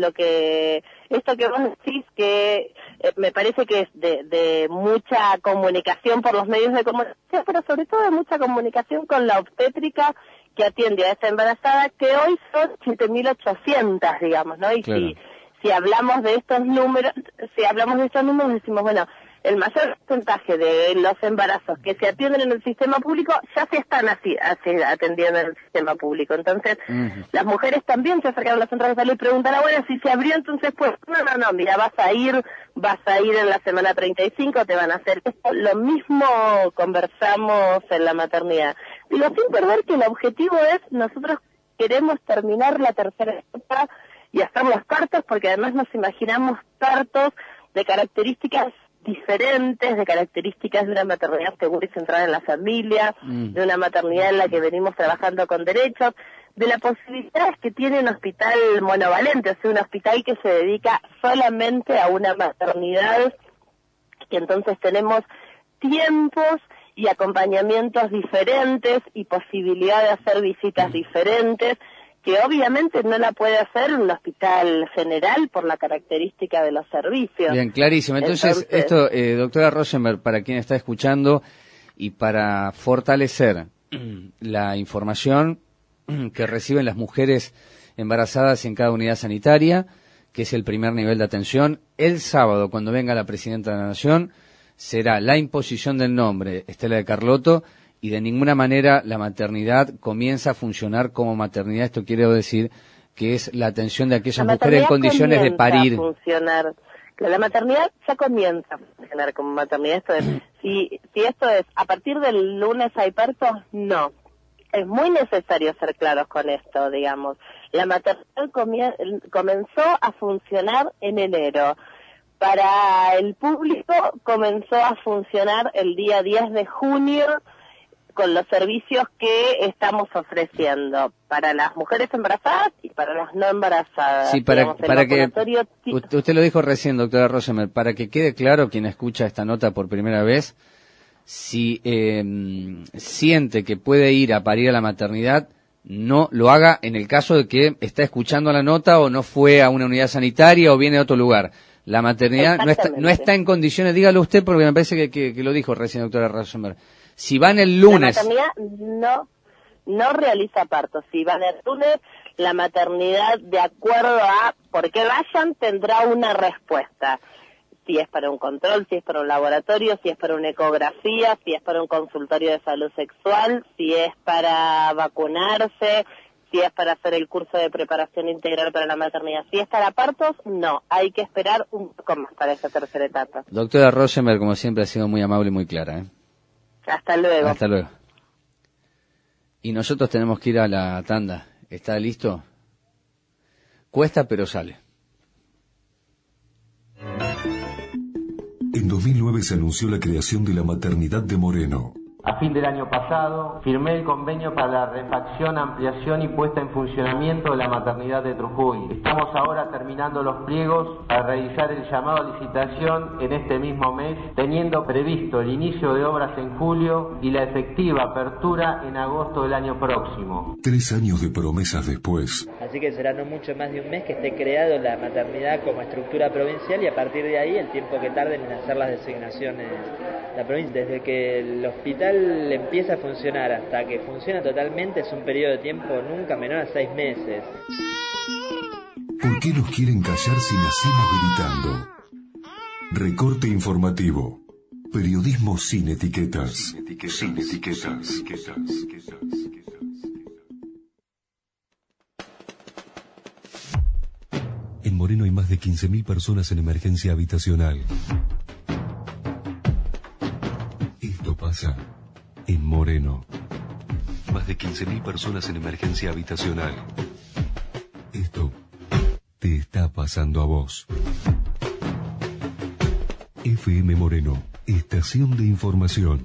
esto que vos decís, que me parece que es de mucha comunicación por los medios de comunicación, pero sobre todo de mucha comunicación con la obstétrica que atiende a esta embarazada, que hoy son 7.800, digamos, ¿no? Y si hablamos de estos números, decimos, bueno, el mayor porcentaje de los embarazos que se atienden en el sistema público ya se están atendiendo en el sistema público. Entonces, las mujeres también se acercan a los centros de salud y preguntan, bueno, si se abrió, entonces, pues, no, mira, vas a ir en la semana 35, te van a hacer esto. Lo mismo conversamos en la maternidad. Digo, sin perder que el objetivo es, nosotros queremos terminar la tercera etapa y hacer los partos, porque además nos imaginamos partos de características diferentes, de características de una maternidad segura y centrada en la familia, de una maternidad en la que venimos trabajando con derechos, de la posibilidad que tiene un hospital monovalente, o sea, un hospital que se dedica solamente a una maternidad, que entonces tenemos tiempos y acompañamientos diferentes y posibilidad de hacer visitas diferentes, que obviamente no la puede hacer un hospital general por la característica de los servicios. Bien, clarísimo. Entonces esto, doctora Rosenberg, para quien está escuchando y para fortalecer la información que reciben las mujeres embarazadas en cada unidad sanitaria, que es el primer nivel de atención, el sábado, cuando venga la Presidenta de la Nación, será la imposición del nombre Estela de Carlotto, y de ninguna manera la maternidad comienza a funcionar como maternidad. Esto quiere decir que es la atención de aquellas mujeres en condiciones de parir. La maternidad ya comienza a funcionar como maternidad. Esto es, si esto es, a partir del lunes hay partos, no. Es muy necesario ser claros con esto, digamos. La maternidad comenzó a funcionar en enero. Para el público comenzó a funcionar el día 10 de junio, con los servicios que estamos ofreciendo para las mujeres embarazadas y para las no embarazadas. Sí, para que usted lo dijo recién, doctora Rosenberg, para que quede claro quien escucha esta nota por primera vez, si siente que puede ir a parir a la maternidad, no lo haga en el caso de que está escuchando la nota o no fue a una unidad sanitaria o viene de otro lugar. La maternidad no está en condiciones, dígalo usted, porque me parece que lo dijo recién, doctora Rosenberg. Si van el lunes... La maternidad no realiza partos. Si van el lunes, la maternidad, de acuerdo a por qué vayan, tendrá una respuesta. Si es para un control, si es para un laboratorio, si es para una ecografía, si es para un consultorio de salud sexual, si es para vacunarse, si es para hacer el curso de preparación integral para la maternidad. Si es para partos, no. Hay que esperar un poco más para esa tercera etapa. Doctora Rosenberg, como siempre, ha sido muy amable y muy clara, Hasta luego. Hasta luego. Y nosotros tenemos que ir a la tanda. ¿Está listo? Cuesta, pero sale. En 2009 se anunció la creación de la maternidad de Moreno. A fin del año pasado, firmé el convenio para la refacción, ampliación y puesta en funcionamiento de la maternidad de Trujuy. Estamos ahora terminando los pliegos para realizar el llamado a licitación en este mismo mes, teniendo previsto el inicio de obras en julio y la efectiva apertura en agosto del año próximo. 3 años de promesas después. Así que será no mucho más de un mes que esté creado la maternidad como estructura provincial y a partir de ahí el tiempo que tarden en hacer las designaciones la provincia. Desde que el hospital empieza a funcionar hasta que funciona totalmente es un periodo de tiempo nunca menor a 6 meses. ¿Por qué nos quieren callar si nacimos gritando? Recorte informativo. Periodismo sin etiquetas. Sin etiquetas. Más de 15.000 personas en emergencia habitacional. Esto pasa en Moreno. Más de 15.000 personas en emergencia habitacional. Esto te está pasando a vos. FM Moreno, estación de información.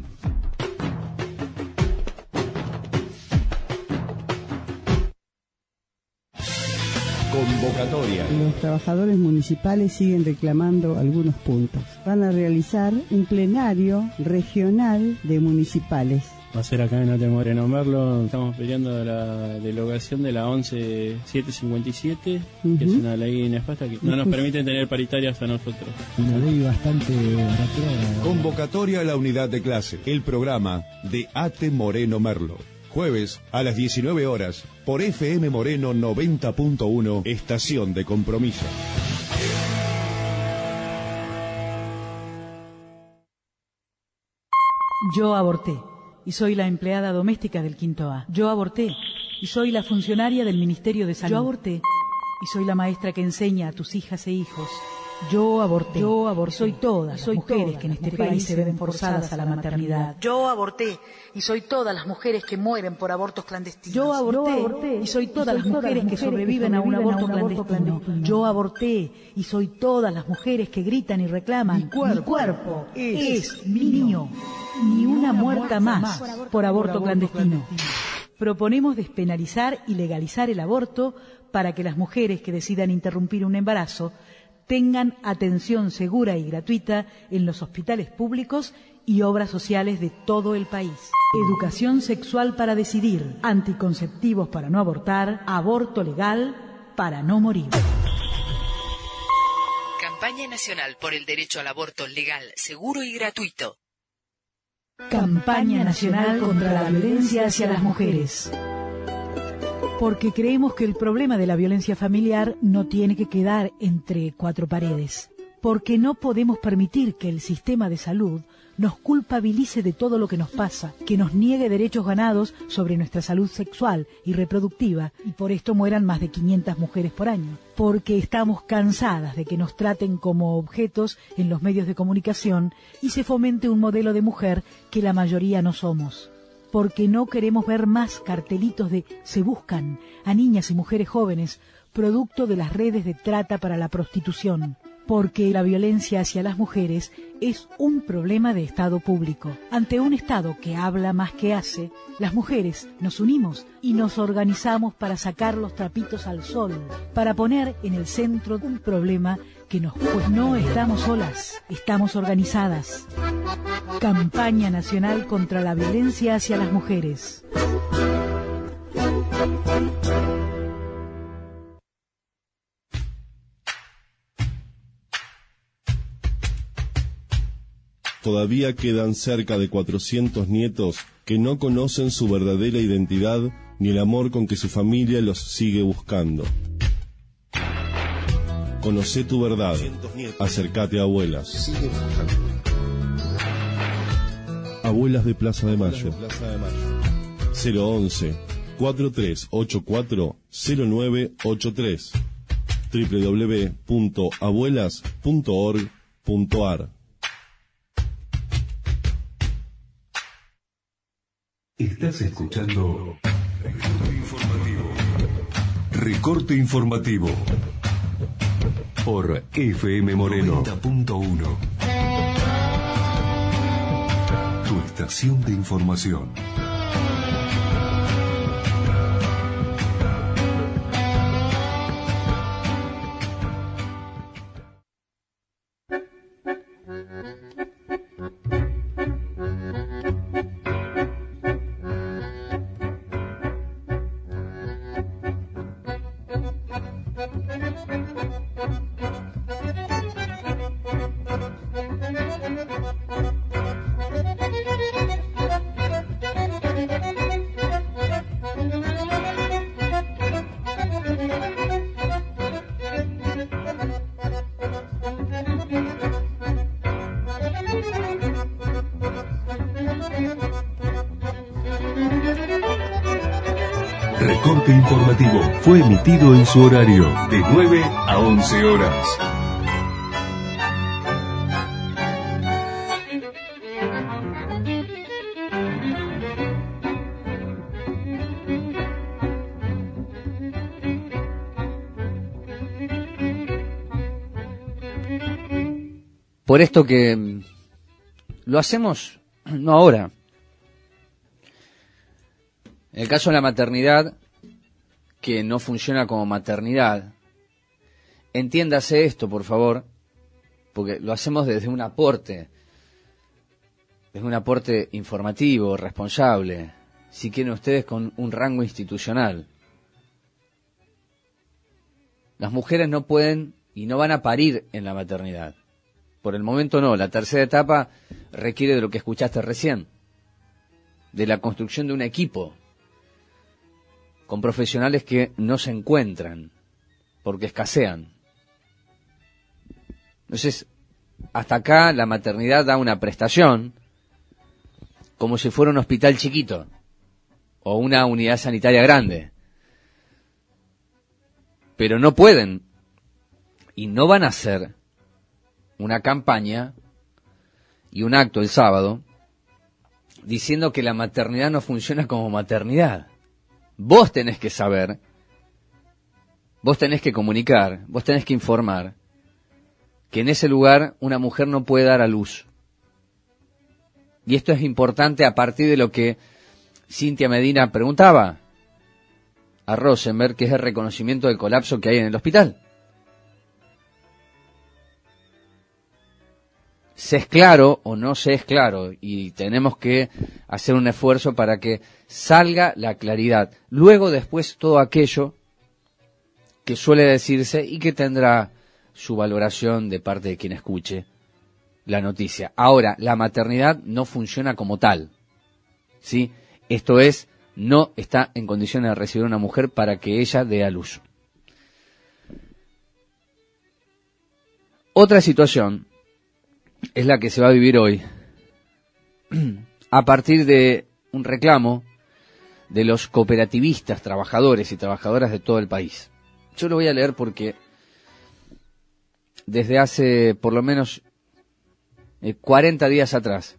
Convocatoria. Los trabajadores municipales siguen reclamando algunos puntos. Van a realizar un plenario regional de municipales. Va a ser acá en Ate Moreno Merlo. Estamos peleando la derogación de la 11757, que es una ley nefasta que no nos permite tener paritarias a nosotros. Una ley bastante retrógrada. Convocatoria a la unidad de clase. El programa de Ate Moreno Merlo. Jueves a las 19 horas por FM Moreno 90.1, estación de compromiso. Yo aborté y soy la empleada doméstica del Quinto A. Yo aborté y soy la funcionaria del Ministerio de Salud. Yo aborté y soy la maestra que enseña a tus hijas e hijos. Yo aborté. Yo aborté. Soy todas las mujeres que en este país se ven forzadas a la maternidad. Yo aborté y soy todas las mujeres que mueren por abortos clandestinos. Yo aborté y soy todas las mujeres que sobreviven a un aborto clandestino. Yo aborté y soy todas las mujeres que gritan y reclaman. Mi cuerpo es mío. Ni una muerta más por aborto clandestino. Proponemos despenalizar y legalizar el aborto para que las mujeres que decidan interrumpir un embarazo tengan atención segura y gratuita en los hospitales públicos y obras sociales de todo el país. Educación sexual para decidir, anticonceptivos para no abortar, aborto legal para no morir. Campaña Nacional por el Derecho al Aborto Legal, Seguro y Gratuito. Campaña Nacional contra la Violencia hacia las Mujeres. Porque creemos que el problema de la violencia familiar no tiene que quedar entre cuatro paredes. Porque no podemos permitir que el sistema de salud nos culpabilice de todo lo que nos pasa, que nos niegue derechos ganados sobre nuestra salud sexual y reproductiva, y por esto mueran más de 500 mujeres por año. Porque estamos cansadas de que nos traten como objetos en los medios de comunicación y se fomente un modelo de mujer que la mayoría no somos. Porque no queremos ver más cartelitos de se buscan a niñas y mujeres jóvenes, producto de las redes de trata para la prostitución. Porque la violencia hacia las mujeres es un problema de Estado público. Ante un Estado que habla más que hace, las mujeres nos unimos y nos organizamos para sacar los trapitos al sol, para poner en el centro un problema que nos... Pues no estamos solas, estamos organizadas. Campaña Nacional contra la Violencia hacia las Mujeres. Todavía quedan cerca de 400 nietos que no conocen su verdadera identidad ni el amor con que su familia los sigue buscando. Conocé tu verdad. Acércate a Abuelas. Abuelas de Plaza de Mayo. 011 4384 0983 www.abuelas.org.ar. Estás escuchando Recorte Informativo. Recorte Informativo por FM Moreno 90.1. Tu estación de información. corte informativo fue emitido en su horario de 9 a 11 horas. Por esto que lo hacemos no ahora. En el caso de la maternidad, que no funciona como maternidad, entiéndase esto, por favor, porque lo hacemos desde un aporte informativo, responsable, si quieren ustedes, con un rango institucional. Las mujeres no pueden y no van a parir en la maternidad. Por el momento no. La tercera etapa requiere de lo que escuchaste recién, de la construcción de un equipo con profesionales que no se encuentran porque escasean. Entonces, hasta acá la maternidad da una prestación como si fuera un hospital chiquito o una unidad sanitaria grande. Pero no pueden y no van a hacer una campaña y un acto el sábado diciendo que la maternidad no funciona como maternidad. Vos tenés que saber, vos tenés que comunicar, vos tenés que informar que en ese lugar una mujer no puede dar a luz. Y esto es importante a partir de lo que Cintia Medina preguntaba a Rosenberg, que es el reconocimiento del colapso que hay en el hospital. Se es claro o no se es claro, y tenemos que hacer un esfuerzo para que salga la claridad. Luego, después, todo aquello que suele decirse y que tendrá su valoración de parte de quien escuche la noticia. Ahora, la maternidad no funciona como tal, ¿sí? Esto es, no está en condiciones de recibir a una mujer para que ella dé a luz. Otra situación es la que se va a vivir hoy, a partir de un reclamo de los cooperativistas, trabajadores y trabajadoras de todo el país. Yo lo voy a leer porque desde hace por lo menos 40 días atrás,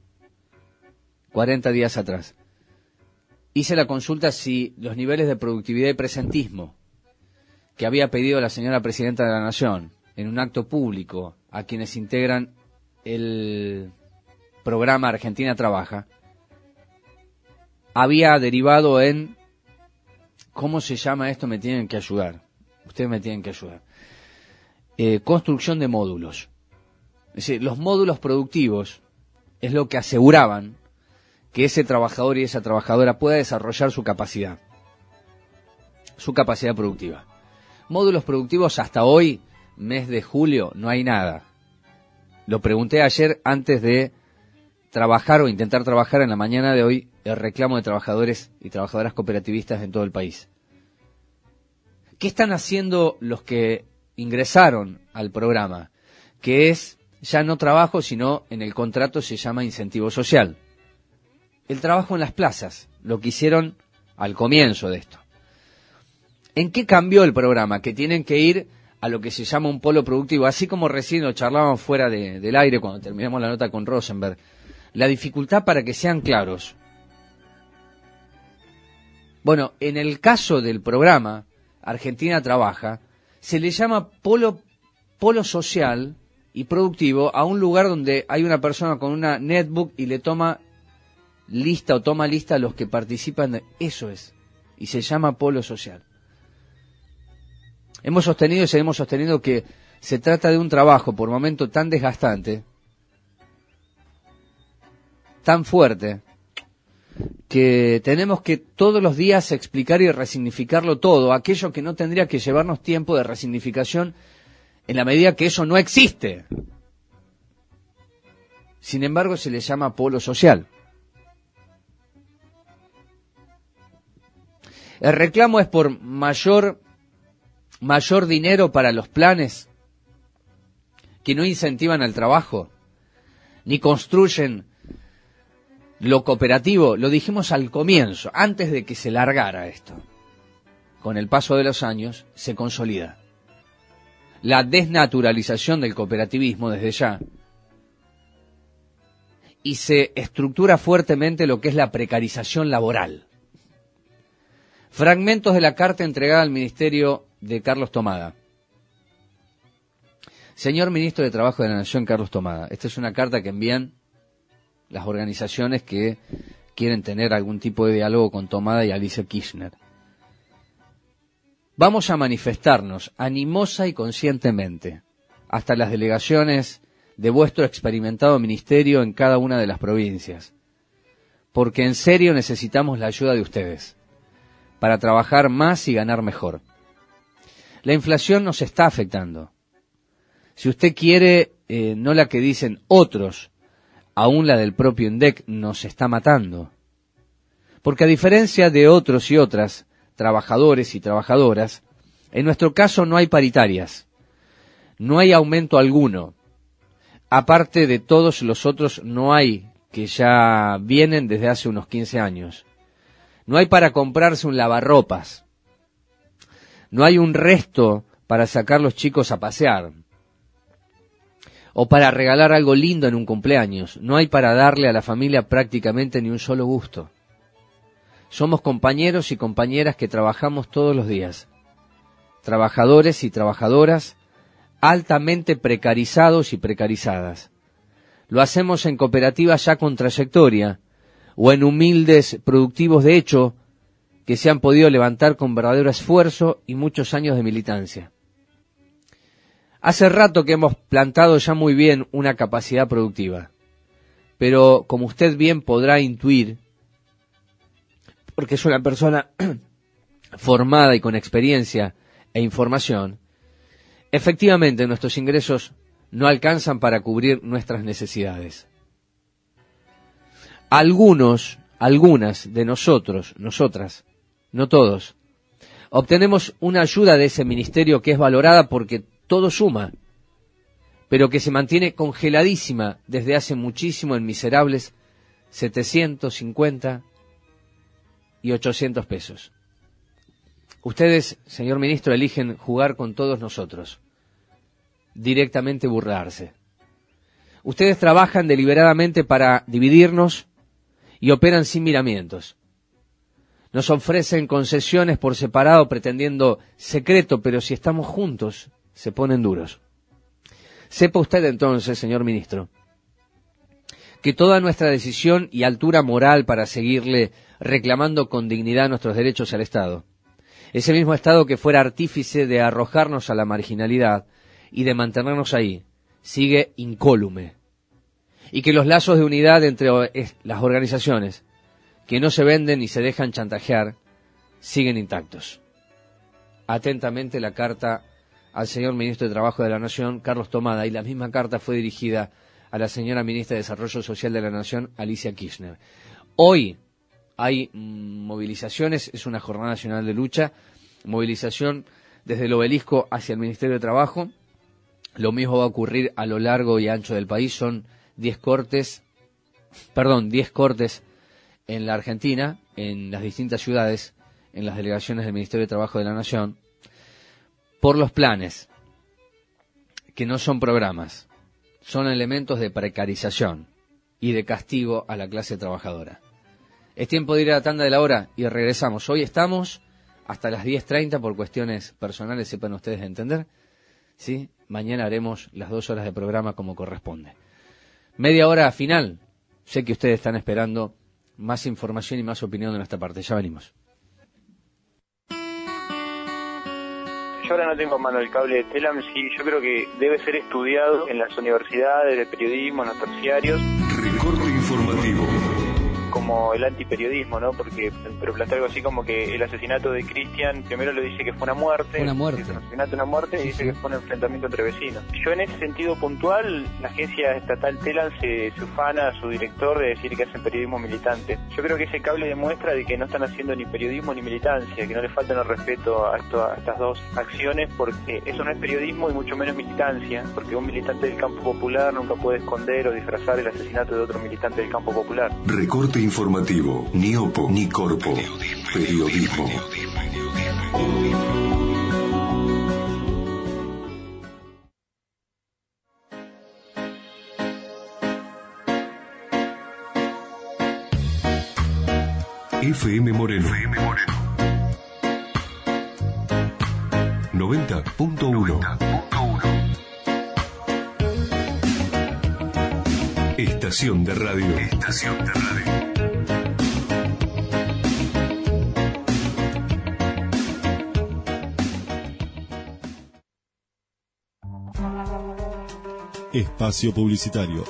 hice la consulta si los niveles de productividad y presentismo que había pedido la señora Presidenta de la Nación en un acto público a quienes integran el programa Argentina Trabaja, había derivado en, ¿cómo se llama esto? Me tienen que ayudar, ustedes me tienen que ayudar. Construcción de módulos. Es decir, los módulos productivos es lo que aseguraban que ese trabajador y esa trabajadora pueda desarrollar su capacidad productiva. Módulos productivos hasta hoy, mes de julio, no hay nada. Lo pregunté ayer antes de trabajar o intentar trabajar en la mañana de hoy el reclamo de trabajadores y trabajadoras cooperativistas en todo el país. ¿Qué están haciendo los que ingresaron al programa? Que es ya no trabajo, sino en el contrato se llama incentivo social. El trabajo en las plazas, lo que hicieron al comienzo de esto. ¿En qué cambió el programa? Que tienen que ir a lo que se llama un polo productivo, así como recién lo charlábamos fuera del aire cuando terminamos la nota con Rosenberg. La dificultad para que sean claros. Bueno, en el caso del programa Argentina Trabaja, se le llama polo social y productivo a un lugar donde hay una persona con una netbook y le toma lista a los que participan. Eso es, y se llama polo social. Hemos sostenido y seguimos sosteniendo que se trata de un trabajo por momento tan desgastante, tan fuerte, que tenemos que todos los días explicar y resignificarlo todo, aquello que no tendría que llevarnos tiempo de resignificación en la medida que eso no existe. Sin embargo, se le llama polo social. El reclamo es por mayor dinero para los planes que no incentivan al trabajo, ni construyen lo cooperativo. Lo dijimos al comienzo, antes de que se largara esto. con el paso de los años, se consolida. La desnaturalización del cooperativismo desde ya, y se estructura fuertemente lo que es la precarización laboral. Fragmentos de la carta entregada al Ministerio de Carlos Tomada. Señor Ministro de Trabajo de la Nación, Carlos Tomada, esta es una carta que envían las organizaciones que quieren tener algún tipo de diálogo con Tomada y Alicia Kirchner. Vamos a manifestarnos animosa y conscientemente hasta las delegaciones de vuestro experimentado ministerio en cada una de las provincias, porque en serio necesitamos la ayuda de ustedes para trabajar más y ganar mejor. La inflación nos está afectando. Si usted quiere, no la que dicen otros, aún la del propio INDEC nos está matando. Porque a diferencia de otros y otras, trabajadores y trabajadoras, en nuestro caso no hay paritarias, no hay aumento alguno. Aparte de todos los otros, no hay, que ya vienen desde hace unos 15 años. No hay para comprarse un lavarropas. No hay un resto para sacar los chicos a pasear. O para regalar algo lindo en un cumpleaños. No hay para darle a la familia prácticamente ni un solo gusto. Somos compañeros y compañeras que trabajamos todos los días. Trabajadores y trabajadoras altamente precarizados y precarizadas. Lo hacemos en cooperativas ya con trayectoria o en humildes productivos de hecho que se han podido levantar con verdadero esfuerzo y muchos años de militancia. Hace rato que hemos plantado ya muy bien una capacidad productiva, pero como usted bien podrá intuir, porque es una persona formada y con experiencia e información, efectivamente nuestros ingresos no alcanzan para cubrir nuestras necesidades. Algunas de nosotros, nosotras, no todos, obtenemos una ayuda de ese ministerio que es valorada porque todo suma, pero que se mantiene congeladísima desde hace muchísimo en miserables 750 y 800 pesos. Ustedes, señor ministro, eligen jugar con todos nosotros, directamente burlarse. Ustedes trabajan deliberadamente para dividirnos y operan sin miramientos. Nos ofrecen concesiones por separado pretendiendo secreto, pero si estamos juntos, se ponen duros. Sepa usted entonces, señor ministro, que toda nuestra decisión y altura moral para seguirle reclamando con dignidad nuestros derechos al Estado, ese mismo Estado que fuera artífice de arrojarnos a la marginalidad y de mantenernos ahí, sigue incólume. Y que los lazos de unidad entre las organizaciones, que no se venden ni se dejan chantajear, siguen intactos. Atentamente la carta al señor Ministro de Trabajo de la Nación, Carlos Tomada, y la misma carta fue dirigida a la señora Ministra de Desarrollo Social de la Nación, Alicia Kirchner. Hoy hay movilizaciones, es una jornada nacional de lucha, movilización desde el Obelisco hacia el Ministerio de Trabajo. Lo mismo va a ocurrir a lo largo y ancho del país, son 10 cortes en la Argentina, en las distintas ciudades, en las delegaciones del Ministerio de Trabajo de la Nación, por los planes, que no son programas, son elementos de precarización y de castigo a la clase trabajadora. Es tiempo de ir a la tanda de la hora y regresamos. Hoy estamos hasta las 10:30 por cuestiones personales, sepan ustedes de entender, ¿sí? Mañana haremos las 2 horas de programa como corresponde. Media hora final. Sé que ustedes están esperando más información y más opinión de nuestra parte. Ya venimos. Yo ahora no tengo en mano el cable de Telam, sí, yo creo que debe ser estudiado en las universidades, de periodismo, en los terciarios. Recorte informativo. Como el antiperiodismo, ¿no? Porque, pero plantea algo así como que el asesinato de Cristian, primero le dice que fue una muerte. Una muerte. Es un asesinato, una muerte, y dice que fue un enfrentamiento entre vecinos. Yo en ese sentido puntual, la agencia estatal Telam se ufana a su director de decir que hacen periodismo militante. Yo creo que ese cable demuestra de que no están haciendo ni periodismo ni militancia, que no le faltan el respeto a estas dos acciones, porque eso no es periodismo y mucho menos militancia, porque un militante del campo popular nunca puede esconder o disfrazar el asesinato de otro militante del campo popular. Recorte informativo, ni OPO, ni Corpo. Periodismo. FM Moreno. 90.1. Estación de radio. Espacio publicitario.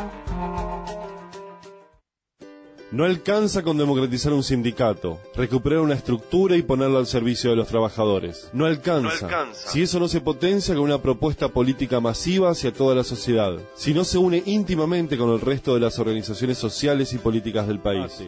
No alcanza con democratizar un sindicato, recuperar una estructura y ponerla al servicio de los trabajadores. No alcanza. Si eso no se potencia con una propuesta política masiva hacia toda la sociedad. Si no se une íntimamente con el resto de las organizaciones sociales y políticas del país.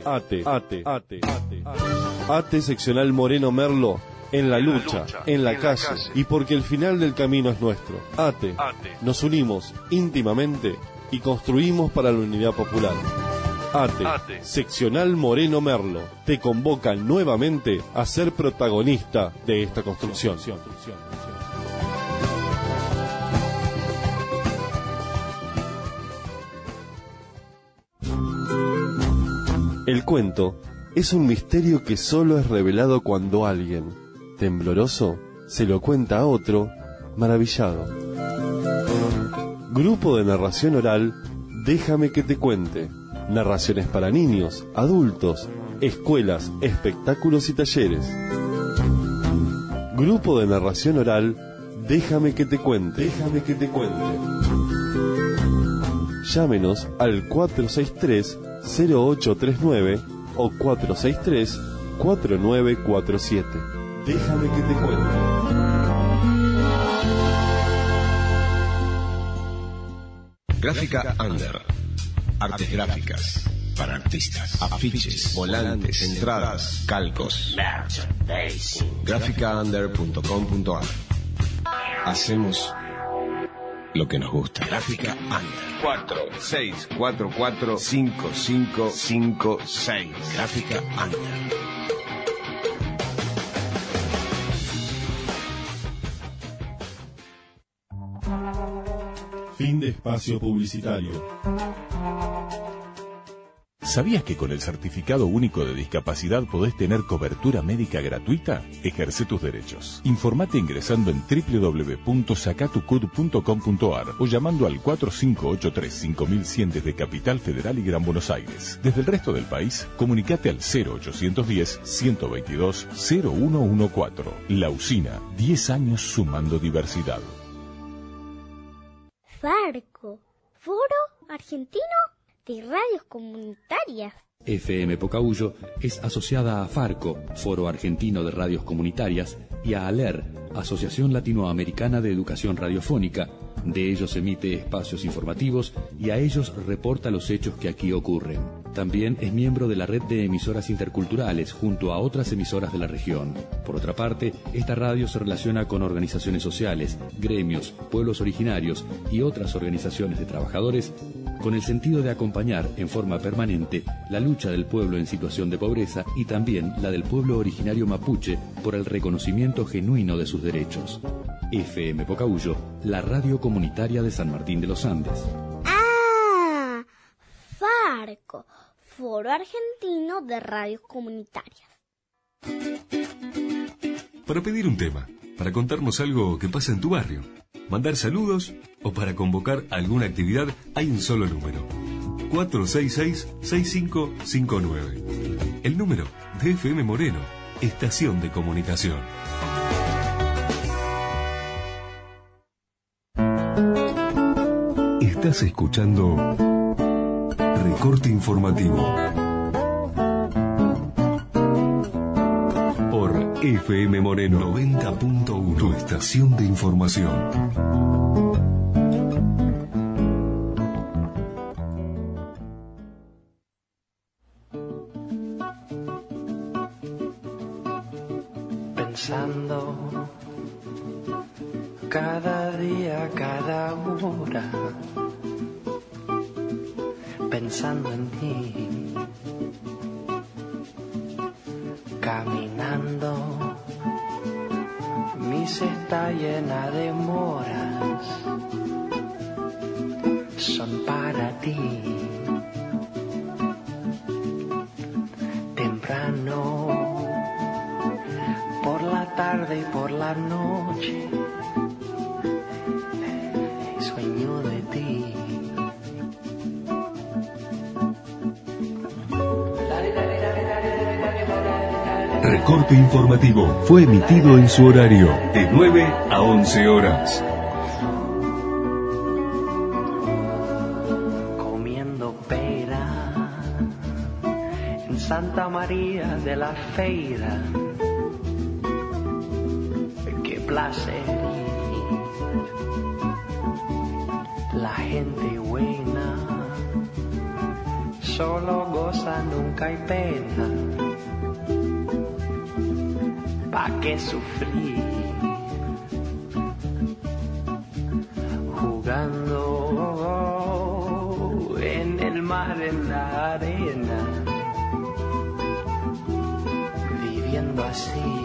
ATE seccional Moreno Merlo, en la lucha, en la calle, y porque el final del camino es nuestro. ATE. Nos unimos íntimamente y construimos para la unidad popular. ATE, seccional Moreno Merlo, te convoca nuevamente a ser protagonista de esta construcción. El cuento es un misterio que solo es revelado cuando alguien, tembloroso, se lo cuenta a otro, maravillado. Grupo de narración oral, déjame que te cuente. Narraciones para niños, adultos, escuelas, espectáculos y talleres. Grupo de narración oral, déjame que te cuente. Llámenos al 463-0839 o 463-4947. Déjame que te cuente. Gráfica Under. Artes gráficas para artistas, afiches, volantes, entradas, calcos. Graficaunder.com.ar. Hacemos lo que nos gusta. Gráfica Under. 46445556. Gráfica Under. Fin de espacio publicitario. ¿Sabías que con el Certificado Único de Discapacidad podés tener cobertura médica gratuita? Ejerce tus derechos. Informate ingresando en www.sacatucud.com.ar o llamando al 4583-5100 desde Capital Federal y Gran Buenos Aires. Desde el resto del país, comunicate al 0810-122-0114. La Usina, 10 años sumando diversidad. Farco, Foro Argentino de Radios Comunitarias. FM Pocahuyo es asociada a Farco, Foro Argentino de Radios Comunitarias, y a ALER, Asociación Latinoamericana de Educación Radiofónica. De ellos emite espacios informativos y a ellos reporta los hechos que aquí ocurren. También es miembro de la red de emisoras interculturales junto a otras emisoras de la región. Por otra parte, esta radio se relaciona con organizaciones sociales, gremios, pueblos originarios y otras organizaciones de trabajadores con el sentido de acompañar en forma permanente la lucha del pueblo en situación de pobreza y también la del pueblo originario mapuche por el reconocimiento genuino de sus derechos. FM Pocahuyo, la radio comunitaria de San Martín de los Andes. ¡Ah! Farco, Foro Argentino de Radios Comunitarias. Para pedir un tema, para contarnos algo que pasa en tu barrio, mandar saludos o para convocar alguna actividad, hay un solo número: 466-6559. El número de FM Moreno, Estación de Comunicación. Estás escuchando Recorte Informativo por FM Moreno 90.1, tu estación de información. Pensando cada día, cada hora, pensando en ti, caminando Mi cesta llena de moras son para ti. Temprano, por la tarde y por la noche, sueño de ti. Recorte informativo fue emitido en su horario de 9 a 11 horas. Comiendo pera en Santa María de la Feira. Qué placer. La gente buena solo goza, nunca hay pena. ¿Pa' qué sufrir? Jugando en el mar, en la arena, viviendo así.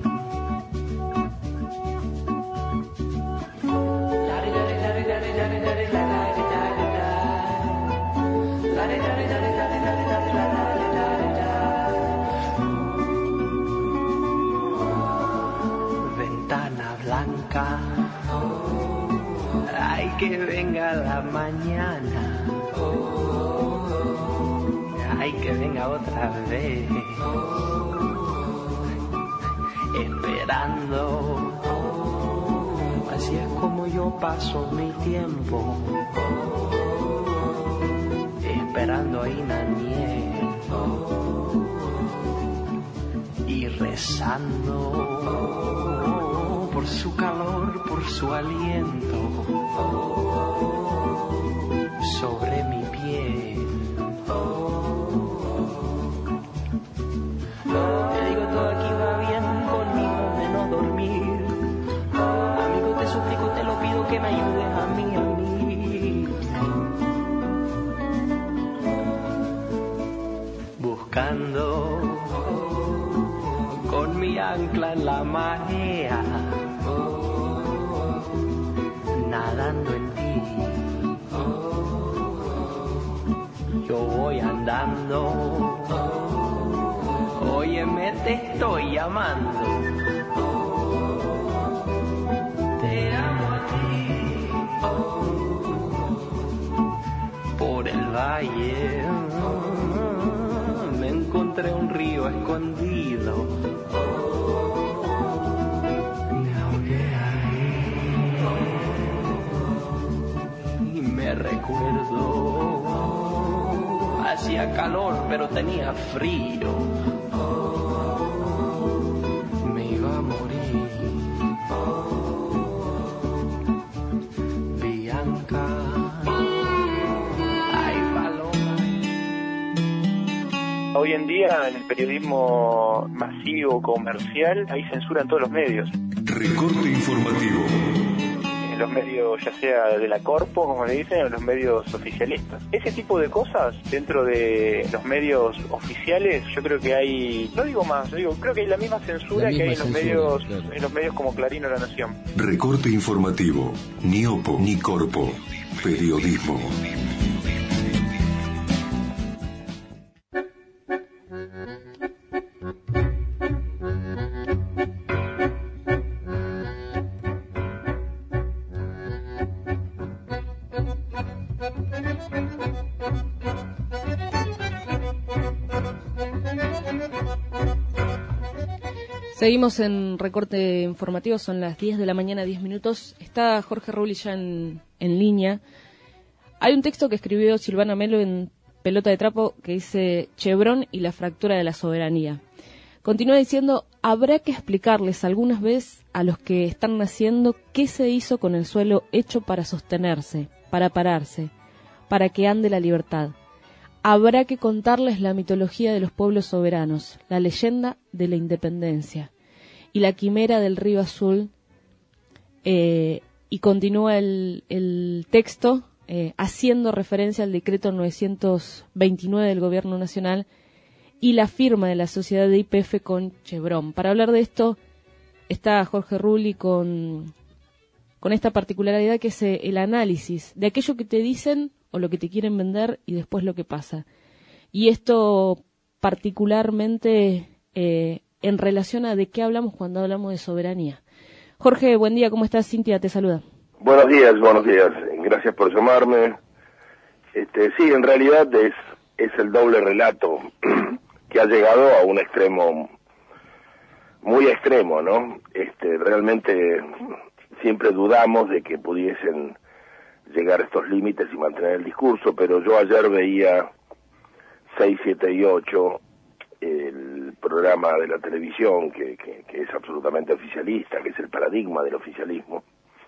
Ay, que venga la mañana. Ay, que venga otra vez. Esperando. Así es como yo paso mi tiempo. Esperando a Inaniel. Y rezando por su calor, por su aliento sobre mi piel. Te digo, todo aquí va bien conmigo de no dormir. Amigo, te suplico, te lo pido que me ayudes a mí. Buscando con mi ancla en la marea, nadando en ti. Yo voy andando, óyeme, te estoy llamando. Te amo a ti. Por el valle me encontré un río escondido. Me recuerdo, hacía calor pero tenía frío, me iba a morir. Bianca, ay paloma. Hoy en día en el periodismo masivo, comercial, hay censura en todos los medios. Recorte informativo. En los medios, ya sea de la corpo, como le dicen, o en los medios oficialistas. Ese tipo de cosas dentro de los medios oficiales, yo creo que hay, no digo más, creo que hay la misma censura que hay en los medios, claro, en los medios como Clarín o La Nación. Recorte informativo, ni opo ni corpo, periodismo. Seguimos en Recorte Informativo, son las 10 de la mañana, 10 minutos. Está Jorge Rulli ya en línea. Hay un texto que escribió Silvana Melo en Pelota de Trapo que dice Chevron y la fractura de la soberanía. Continúa diciendo, habrá que explicarles algunas veces a los que están naciendo qué se hizo con el suelo hecho para sostenerse, para pararse, para que ande la libertad. Habrá que contarles la mitología de los pueblos soberanos, la leyenda de la independencia y la quimera del río azul. Y continúa el texto haciendo referencia al decreto 929 del Gobierno Nacional y la firma de la sociedad de YPF con Chevron. Para hablar de esto está Jorge Rulli con esta particularidad que es el análisis de aquello que te dicen o lo que te quieren vender y después lo que pasa. Y esto particularmente en relación a de qué hablamos cuando hablamos de soberanía. Jorge, buen día, ¿cómo estás? Cintia te saluda. Buenos días. Gracias por llamarme. Sí, en realidad es el doble relato que ha llegado a un extremo, muy extremo, ¿no? Realmente siempre dudamos de que pudiesen llegar a estos límites y mantener el discurso, pero yo ayer veía 6, 7 y 8, el programa de la televisión que es absolutamente oficialista, que es el paradigma del oficialismo,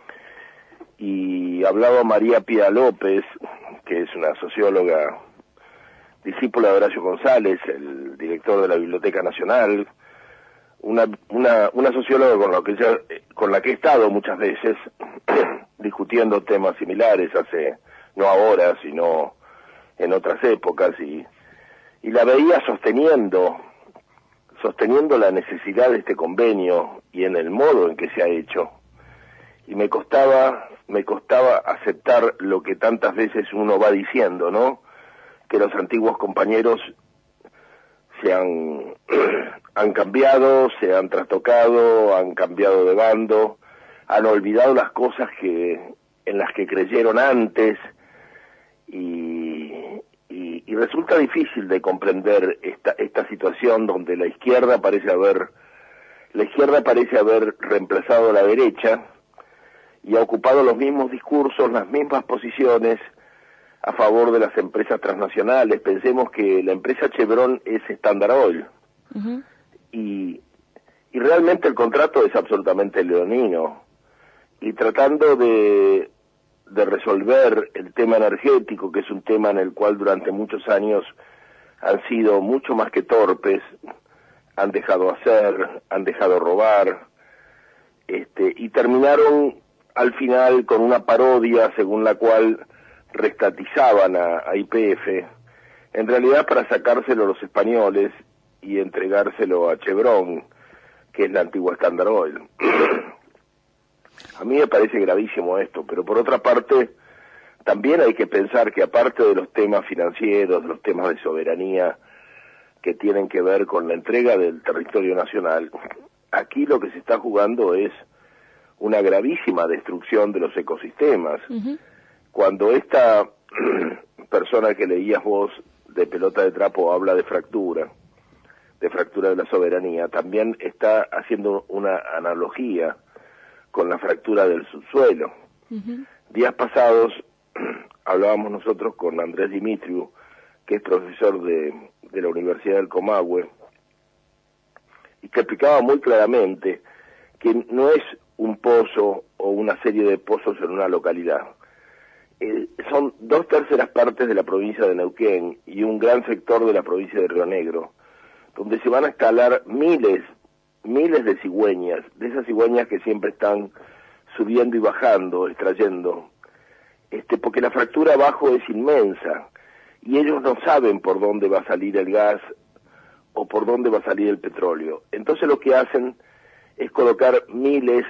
y hablaba María Pía López, que es una socióloga, discípula de Horacio González, el director de la Biblioteca Nacional, una socióloga con la que he estado muchas veces discutiendo temas similares no ahora, sino en otras épocas, y la veía sosteniendo la necesidad de este convenio y en el modo en que se ha hecho, y me costaba aceptar lo que tantas veces uno va diciendo, ¿no? Que los antiguos compañeros han cambiado, se han trastocado, han cambiado de bando, han olvidado las cosas en las que creyeron antes, y resulta difícil de comprender esta situación donde la izquierda parece haber reemplazado a la derecha y ha ocupado los mismos discursos, las mismas posiciones a favor de las empresas transnacionales. Pensemos que la empresa Chevron es Standard Oil. Uh-huh. Y realmente el contrato es absolutamente leonino, y tratando de resolver el tema energético, que es un tema en el cual durante muchos años han sido mucho más que torpes, han dejado hacer, han dejado robar, y terminaron al final con una parodia según la cual restatizaban a YPF, en realidad para sacárselo a los españoles y entregárselo a Chevron, que es la antigua Standard Oil. A mí me parece gravísimo esto, pero por otra parte también hay que pensar que aparte de los temas financieros, de los temas de soberanía que tienen que ver con la entrega del territorio nacional, aquí lo que se está jugando es una gravísima destrucción de los ecosistemas. Uh-huh. Cuando esta persona que leías vos de pelota de trapo habla de fractura de la soberanía, también está haciendo una analogía con la fractura del subsuelo. Uh-huh. Días pasados hablábamos nosotros con Andrés Dimitriou, que es profesor de la Universidad del Comahue, y que explicaba muy claramente que no es un pozo o una serie de pozos en una localidad. Son 2/3 partes de la provincia de Neuquén y un gran sector de la provincia de Río Negro, donde se van a instalar miles de cigüeñas, de esas cigüeñas que siempre están subiendo y bajando, extrayendo, porque la fractura abajo es inmensa, y ellos no saben por dónde va a salir el gas o por dónde va a salir el petróleo. Entonces lo que hacen es colocar miles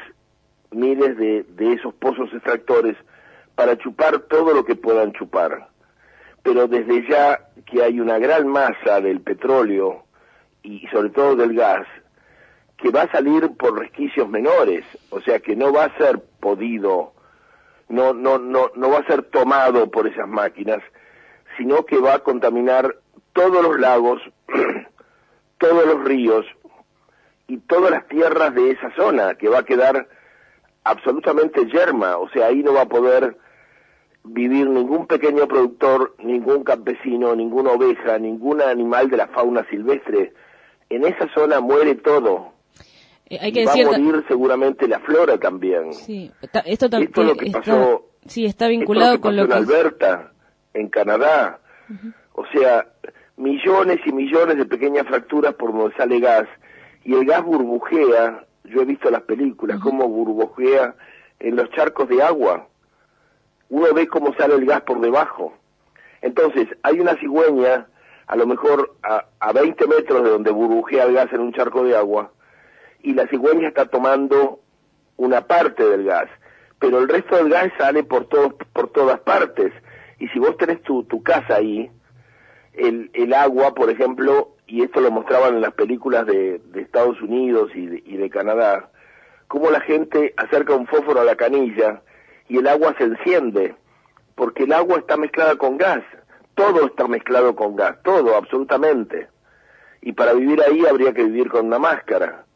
de esos pozos extractores para chupar todo lo que puedan chupar. Pero desde ya que hay una gran masa del petróleo y sobre todo del gas que va a salir por resquicios menores, o sea que no va a ser podido, no va a ser tomado por esas máquinas, sino que va a contaminar todos los lagos, todos los ríos y todas las tierras de esa zona, que va a quedar absolutamente yerma. O sea, ahí no va a poder vivir ningún pequeño productor, ningún campesino, ninguna oveja, ningún animal de la fauna silvestre. En esa zona muere todo. Hay que va a morir seguramente la flora también. Sí, esto es lo que pasó. Sí, está vinculado con lo que en Alberta, en Canadá. Uh-huh. O sea, millones y millones de pequeñas fracturas por donde sale gas, y el gas burbujea. Yo he visto las películas, uh-huh, cómo burbujea en los charcos de agua. Uno ve cómo sale el gas por debajo. Entonces, hay una cigüeña, a lo mejor a 20 metros de donde burbujea el gas en un charco de agua, y la cigüeña está tomando una parte del gas, pero el resto del gas sale por todas partes. Y si vos tenés tu casa ahí, el agua, por ejemplo, y esto lo mostraban en las películas de Estados Unidos y de Canadá, cómo la gente acerca un fósforo a la canilla y el agua se enciende, porque el agua está mezclada con gas, todo está mezclado con gas, todo, absolutamente. Y para vivir ahí habría que vivir con una máscara.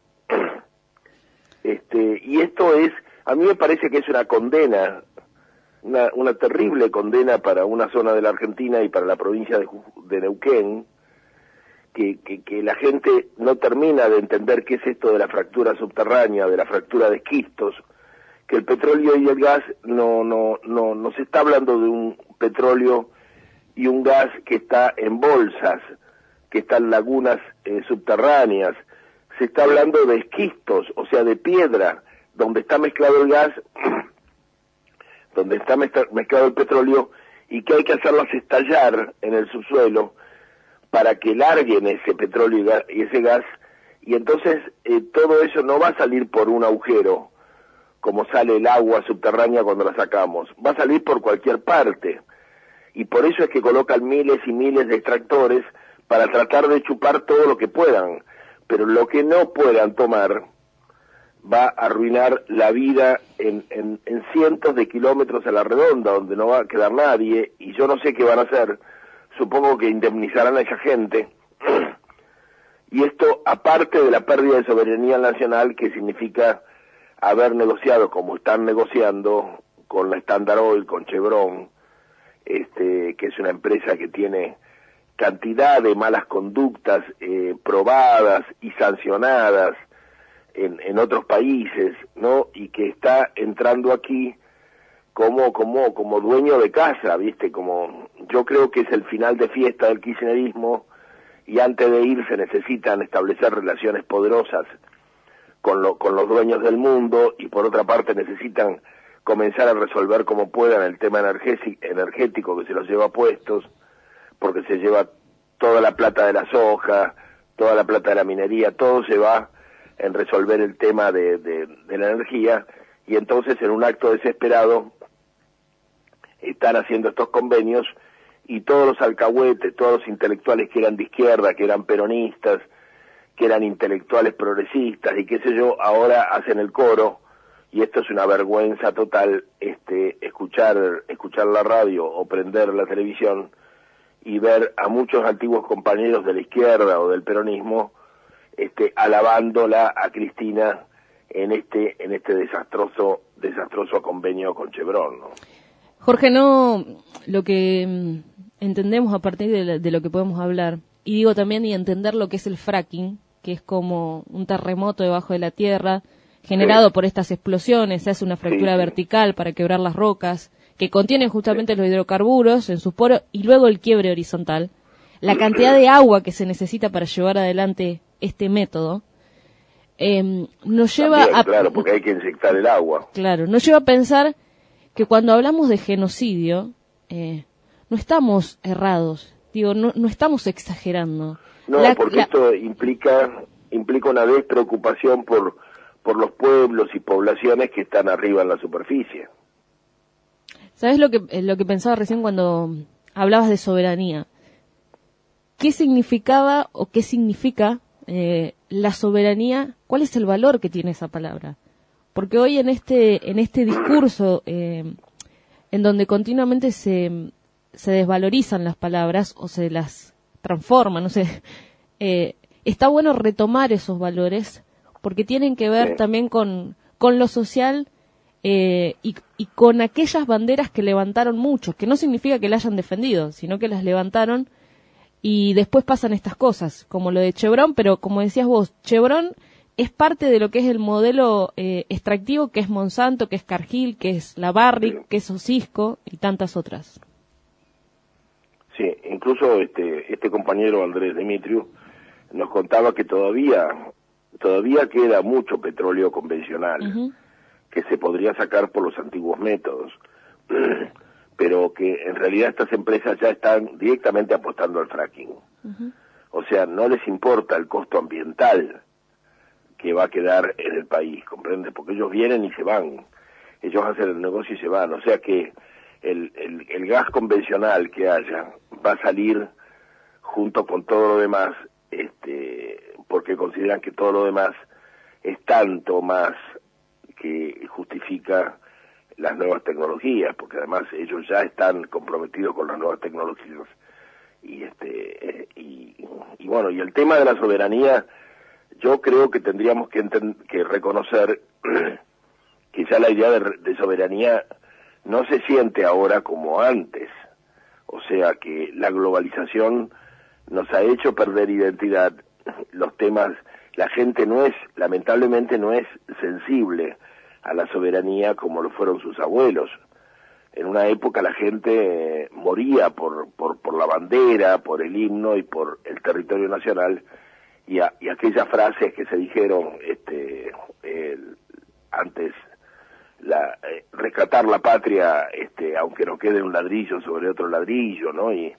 Y esto es, a mí me parece que es una condena, una terrible condena para una zona de la Argentina y para la provincia de Neuquén, que la gente no termina de entender qué es esto de la fractura subterránea, de la fractura de esquistos, que el petróleo y el gas no se está hablando de un petróleo y un gas que está en bolsas, que está en lagunas subterráneas, se está hablando de esquistos, o sea, de piedra, donde está mezclado el gas, donde está mezclado el petróleo, y que hay que hacerlas estallar en el subsuelo para que larguen ese petróleo y ese gas, y entonces todo eso no va a salir por un agujero, como sale el agua subterránea cuando la sacamos, va a salir por cualquier parte, y por eso es que colocan miles y miles de extractores para tratar de chupar todo lo que puedan, pero lo que no puedan tomar va a arruinar la vida en cientos de kilómetros a la redonda, donde no va a quedar nadie, y yo no sé qué van a hacer. Supongo que indemnizarán a esa gente, y esto aparte de la pérdida de soberanía nacional que significa haber negociado como están negociando con la Standard Oil, con Chevron, que es una empresa que tiene cantidad de malas conductas probadas y sancionadas en otros países, ¿no? Y que está entrando aquí como dueño de casa, ¿viste? Como yo creo que es el final de fiesta del kirchnerismo, y antes de irse necesitan establecer relaciones poderosas con los dueños del mundo, y por otra parte necesitan comenzar a resolver como puedan el tema energético que se los lleva puestos, porque se lleva toda la plata de la soja, toda la plata de la minería, todo se va en resolver el tema de la energía, y entonces en un acto desesperado están haciendo estos convenios, y todos los alcahuetes, todos los intelectuales que eran de izquierda, que eran peronistas, que eran intelectuales progresistas y qué sé yo, ahora hacen el coro, y esto es una vergüenza total, escuchar la radio o prender la televisión y ver a muchos antiguos compañeros de la izquierda o del peronismo alabándola a Cristina en este desastroso convenio con Chevron, ¿no? Jorge, no, lo que entendemos a partir de lo que podemos hablar, y digo también y entender lo que es el fracking, que es como un terremoto debajo de la tierra generado por estas explosiones, se hace una fractura vertical para quebrar las rocas, que contienen justamente los hidrocarburos en sus poros, y luego el quiebre horizontal. La cantidad de agua que se necesita para llevar adelante este método nos lleva también, claro, porque hay que inyectar el agua. Claro, nos lleva a pensar que cuando hablamos de genocidio no estamos errados, digo, no estamos exagerando. No, porque esto implica una despreocupación por los pueblos y poblaciones que están arriba en la superficie. ¿Sabes lo que pensaba recién cuando hablabas de soberanía? ¿Qué significaba o qué significa la soberanía? ¿Cuál es el valor que tiene esa palabra? Porque hoy en este discurso en donde continuamente se desvalorizan las palabras o se las transforman, no sé, está bueno retomar esos valores porque tienen que ver también con lo social y con aquellas banderas que levantaron muchos, que no significa que la hayan defendido, sino que las levantaron y después pasan estas cosas, como lo de Chevron, pero como decías vos, Chevron es parte de lo que es el modelo extractivo, que es Monsanto, que es Cargill, que es la Barrick, que es Cisco y tantas otras. Sí, incluso este compañero Andrés Demetriou nos contaba que todavía queda mucho petróleo convencional que se podría sacar por los antiguos métodos, pero que en realidad estas empresas ya están directamente apostando al fracking. O sea, no les importa el costo ambiental, que va a quedar en el país, ¿comprende? Porque ellos vienen y se van, ellos hacen el negocio y se van, o sea que el gas convencional que haya va a salir junto con todo lo demás, porque consideran que todo lo demás es tanto más que justifica las nuevas tecnologías, porque además ellos ya están comprometidos con las nuevas tecnologías. Y bueno, y el tema de la soberanía, yo creo que tendríamos que reconocer que ya la idea de soberanía no se siente ahora como antes. O sea que la globalización nos ha hecho perder identidad, los temas, la gente lamentablemente no es sensible a la soberanía como lo fueron sus abuelos. En una época la gente moría por la bandera, por el himno y por el territorio nacional, y aquellas frases que se dijeron antes, rescatar la patria, aunque no quede un ladrillo sobre otro ladrillo, ¿no? Y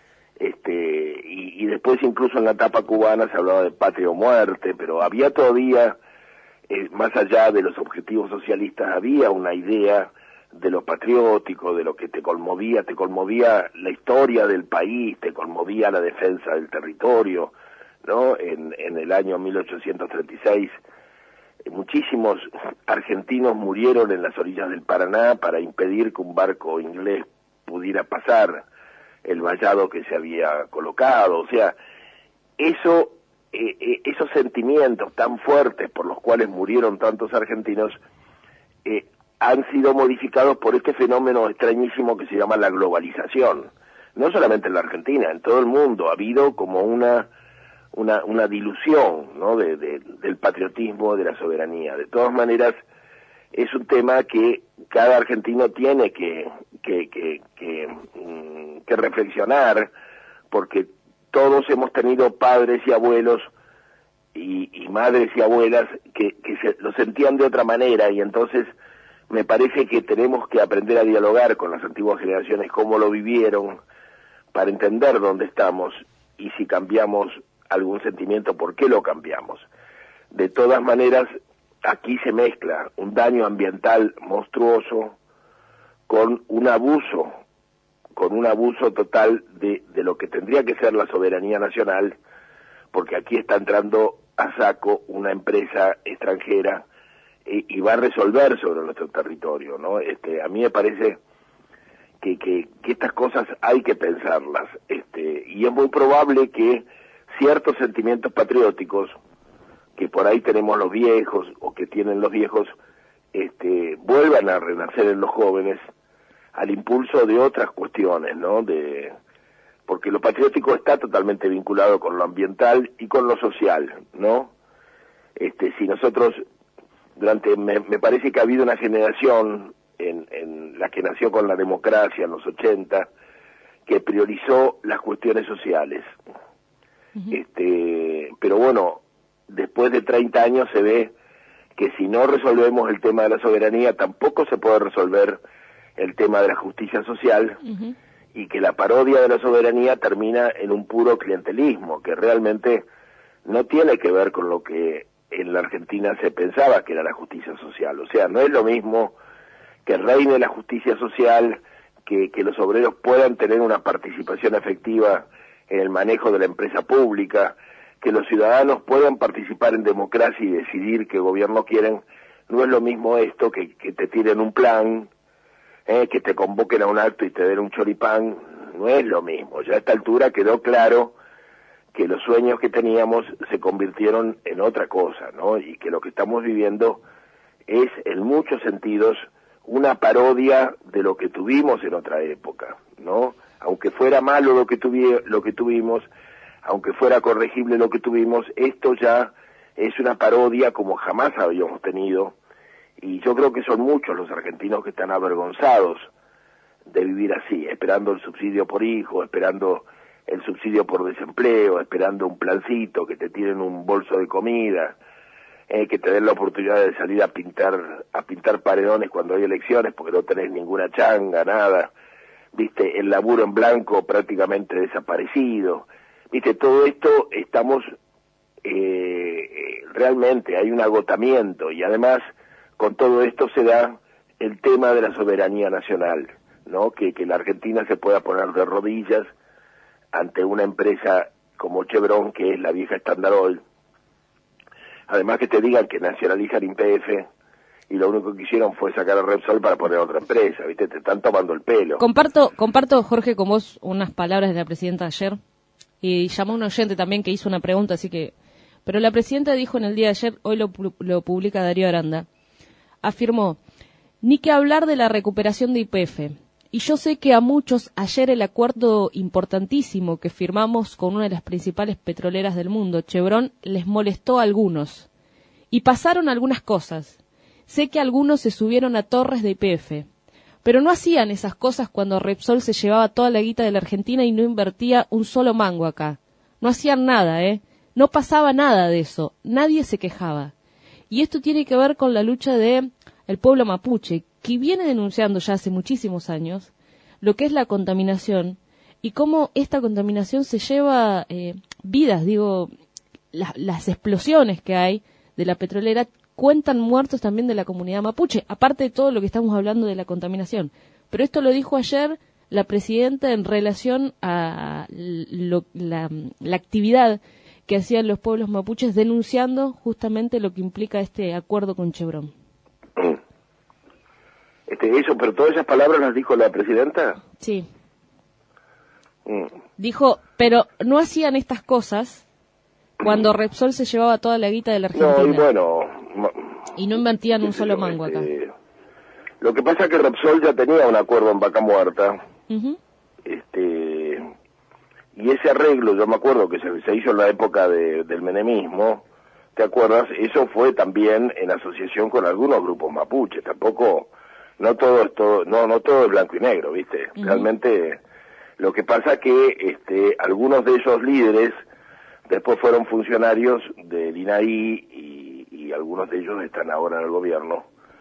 después incluso en la etapa cubana se hablaba de patria o muerte, pero había todavía, más allá de los objetivos socialistas, había una idea de lo patriótico, de lo que te conmovía la historia del país, te conmovía la defensa del territorio, ¿no? En el año 1836, muchísimos argentinos murieron en las orillas del Paraná para impedir que un barco inglés pudiera pasar el vallado que se había colocado. O sea, esos sentimientos tan fuertes por los cuales murieron tantos argentinos han sido modificados por este fenómeno extrañísimo que se llama la globalización. No solamente en la Argentina, en todo el mundo ha habido como una dilución, ¿no? del patriotismo, de la soberanía. De todas maneras, es un tema que cada argentino tiene que reflexionar, porque todos hemos tenido padres y abuelos y madres y abuelas que lo sentían de otra manera, y entonces me parece que tenemos que aprender a dialogar con las antiguas generaciones cómo lo vivieron, para entender dónde estamos y si cambiamos algún sentimiento, por qué lo cambiamos. De todas maneras, aquí se mezcla un daño ambiental monstruoso con un abuso total de lo que tendría que ser la soberanía nacional, porque aquí está entrando a saco una empresa extranjera y va a resolver sobre nuestro territorio, ¿no? A mí me parece que estas cosas hay que pensarlas, y es muy probable que ciertos sentimientos patrióticos que por ahí tenemos los viejos o que tienen los viejos vuelvan a renacer en los jóvenes al impulso de otras cuestiones, ¿no? Porque lo patriótico está totalmente vinculado con lo ambiental y con lo social, ¿no? Si nosotros me parece que ha habido una generación en la que nació con la democracia en los 80 que priorizó las cuestiones sociales. Pero bueno, después de 30 años se ve que si no resolvemos el tema de la soberanía, tampoco se puede resolver el tema de la justicia social, y que la parodia de la soberanía termina en un puro clientelismo, que realmente no tiene que ver con lo que en la Argentina se pensaba que era la justicia social. O sea, no es lo mismo que reine la justicia social, que los obreros puedan tener una participación efectiva en el manejo de la empresa pública, que los ciudadanos puedan participar en democracia y decidir qué gobierno quieren. No es lo mismo esto que te tiren un plan, que te convoquen a un acto y te den un choripán. No es lo mismo. Ya a esta altura quedó claro que los sueños que teníamos se convirtieron en otra cosa, ¿no? Y que lo que estamos viviendo es, en muchos sentidos, una parodia de lo que tuvimos en otra época, ¿no? Aunque fuera malo lo que tuvimos, aunque fuera corregible lo que tuvimos, esto ya es una parodia como jamás habíamos tenido, y yo creo que son muchos los argentinos que están avergonzados de vivir así, esperando el subsidio por hijo, esperando el subsidio por desempleo, esperando un plancito, que te tiren un bolso de comida, que te den la oportunidad de salir a pintar paredones cuando hay elecciones, porque no tenés ninguna changa, nada, viste, el laburo en blanco prácticamente desaparecido, viste, todo esto estamos realmente hay un agotamiento, y además con todo esto se da el tema de la soberanía nacional, ¿no? Que la Argentina se pueda poner de rodillas ante una empresa como Chevron, que es la vieja Standard Oil. Además que te digan que nacionalizan YPF y lo único que hicieron fue sacar a Repsol para poner otra empresa, ¿viste? Te están tomando el pelo. Comparto, Jorge, con vos unas palabras de la presidenta ayer, y llamó a un oyente también que hizo una pregunta, así que... Pero la presidenta dijo en el día de ayer, hoy lo publica Darío Aranda, afirmó, ni que hablar de la recuperación de YPF. Y yo sé que a muchos ayer el acuerdo importantísimo que firmamos con una de las principales petroleras del mundo, Chevron, les molestó a algunos. Y pasaron algunas cosas. Sé que algunos se subieron a torres de YPF. Pero no hacían esas cosas cuando Repsol se llevaba toda la guita de la Argentina y no invertía un solo mango acá. No hacían nada, No pasaba nada de eso. Nadie se quejaba. Y esto tiene que ver con la lucha de el pueblo mapuche, que viene denunciando ya hace muchísimos años lo que es la contaminación y cómo esta contaminación se lleva vidas, las explosiones que hay de la petrolera cuentan muertos también de la comunidad mapuche, aparte de todo lo que estamos hablando de la contaminación. Pero esto lo dijo ayer la presidenta en relación a la actividad que hacían los pueblos mapuches denunciando justamente lo que implica este acuerdo con Chevron. Pero todas esas palabras las dijo la presidenta. Sí. Dijo, pero no hacían estas cosas cuando Repsol se llevaba toda la guita de la Argentina. No, y bueno... Y no invertían un solo mango acá. Lo que pasa es que Repsol ya tenía un acuerdo en Vaca Muerta. Uh-huh. Y ese arreglo, yo me acuerdo que se hizo en la época del menemismo, ¿te acuerdas? Eso fue también en asociación con algunos grupos mapuches. Tampoco... No todo es blanco y negro, ¿viste? Uh-huh. Realmente lo que pasa que algunos de esos líderes después fueron funcionarios del INAI y algunos de ellos están ahora en el gobierno.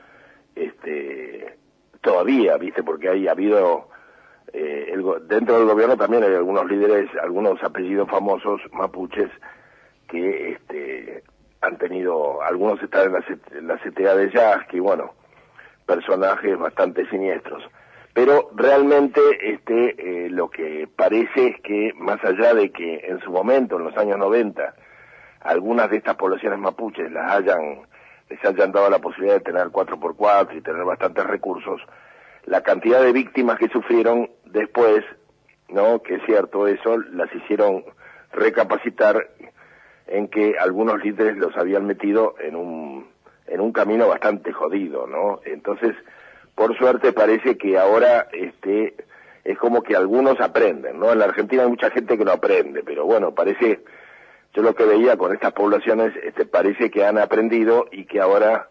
Todavía, ¿viste? Porque ha habido dentro del gobierno también hay algunos líderes, algunos apellidos famosos mapuches que han tenido, algunos están en la CTA de Yasky, bueno, personajes bastante siniestros. Pero realmente lo que parece es que más allá de que en su momento, en los años 90, algunas de estas poblaciones mapuches les hayan dado la posibilidad de tener 4x4 y tener bastantes recursos, la cantidad de víctimas que sufrieron después, ¿no? Que es cierto eso, las hicieron recapacitar en que algunos líderes los habían metido en un camino bastante jodido, ¿no? Entonces, por suerte parece que ahora es como que algunos aprenden, ¿no? En la Argentina hay mucha gente que no aprende, pero bueno, parece, yo lo que veía con estas poblaciones, parece que han aprendido y que ahora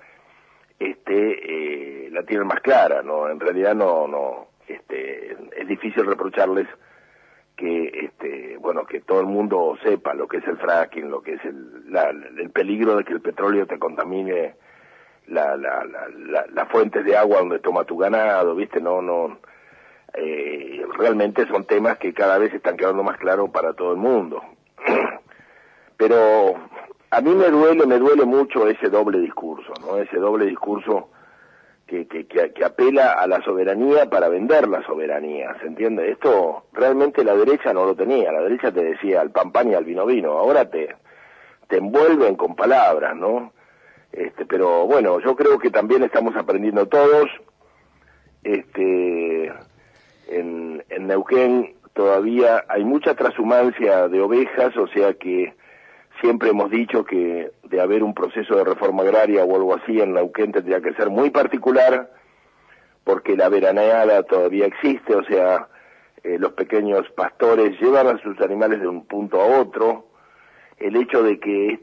la tienen más clara, ¿no? En realidad no es difícil reprocharles que que todo el mundo sepa lo que es el fracking, lo que es el peligro de que el petróleo te contamine las fuentes de agua donde toma tu ganado, ¿viste? Realmente son temas que cada vez están quedando más claros para todo el mundo. Pero a mí me duele mucho ese doble discurso, ¿no? Ese doble discurso que apela a la soberanía para vender la soberanía, ¿se entiende? Esto realmente la derecha no lo tenía, la derecha te decía al pan pan y al vino vino, ahora te envuelven con palabras, ¿no? Pero bueno, yo creo que también estamos aprendiendo todos. En Neuquén todavía hay mucha transhumancia de ovejas, o sea que siempre hemos dicho que de haber un proceso de reforma agraria o algo así en Neuquén tendría que ser muy particular, porque la veraneada todavía existe, o sea, los pequeños pastores llevan a sus animales de un punto a otro. El hecho de que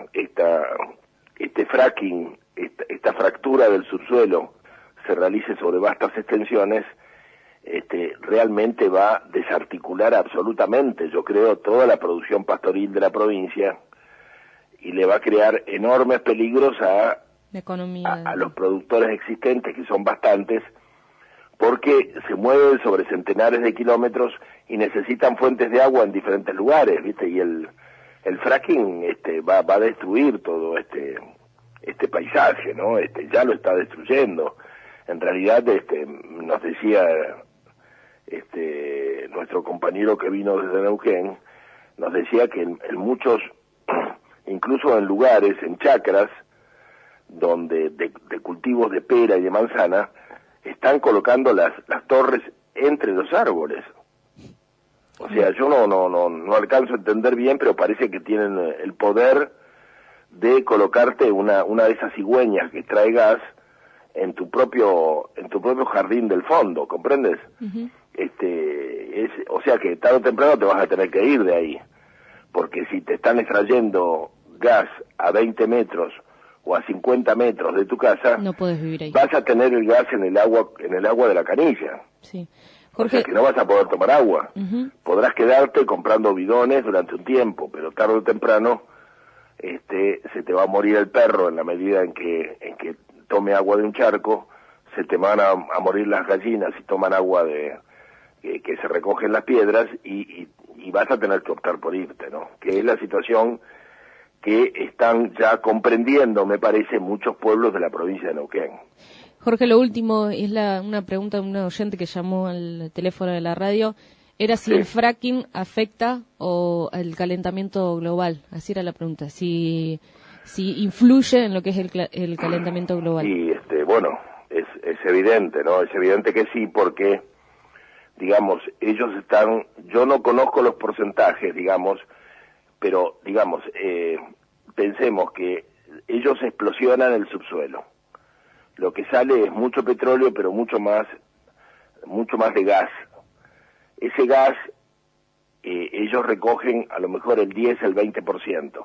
este fracking, esta fractura del subsuelo se realice sobre vastas extensiones, realmente va a desarticular absolutamente, yo creo, toda la producción pastoril de la provincia y le va a crear enormes peligros a los productores existentes, que son bastantes, porque se mueven sobre centenares de kilómetros y necesitan fuentes de agua en diferentes lugares, ¿viste? Y el fracking va a destruir todo este paisaje, ¿no? Ya lo está destruyendo. En realidad, nos decía nuestro compañero que vino desde Neuquén, nos decía que en muchos, incluso en lugares, en chacras, donde de cultivos de pera y de manzana, están colocando las torres entre los árboles. O sea, yo no alcanzo a entender bien, pero parece que tienen el poder de colocarte una de esas cigüeñas que trae gas en tu propio jardín del fondo, ¿comprendes? Uh-huh. O sea que tarde o temprano te vas a tener que ir de ahí, porque si te están extrayendo gas a 20 metros o a 50 metros de tu casa, no puedes vivir ahí. Vas a tener el gas en el agua de la canilla. Sí. Jorge... O sea que no vas a poder tomar agua. Uh-huh. Podrás quedarte comprando bidones durante un tiempo, pero tarde o temprano se te va a morir el perro en la medida en que tome agua de un charco, se te van a morir las gallinas si toman agua que se recogen las piedras y vas a tener que optar por irte, ¿no? Que es la situación que están ya comprendiendo, me parece, muchos pueblos de la provincia de Neuquén. Jorge, lo último es una pregunta de un oyente que llamó al teléfono de la radio. Era si el fracking afecta o el calentamiento global. Así era la pregunta. Si influye en lo que es el calentamiento global. Y bueno, es evidente, ¿no? Es evidente que sí, porque, digamos, ellos están, yo no conozco los porcentajes, digamos, pero, digamos, pensemos que ellos explosionan el subsuelo. Lo que sale es mucho petróleo, pero mucho más de gas. Ese gas, ellos recogen a lo mejor el 10, el 20%.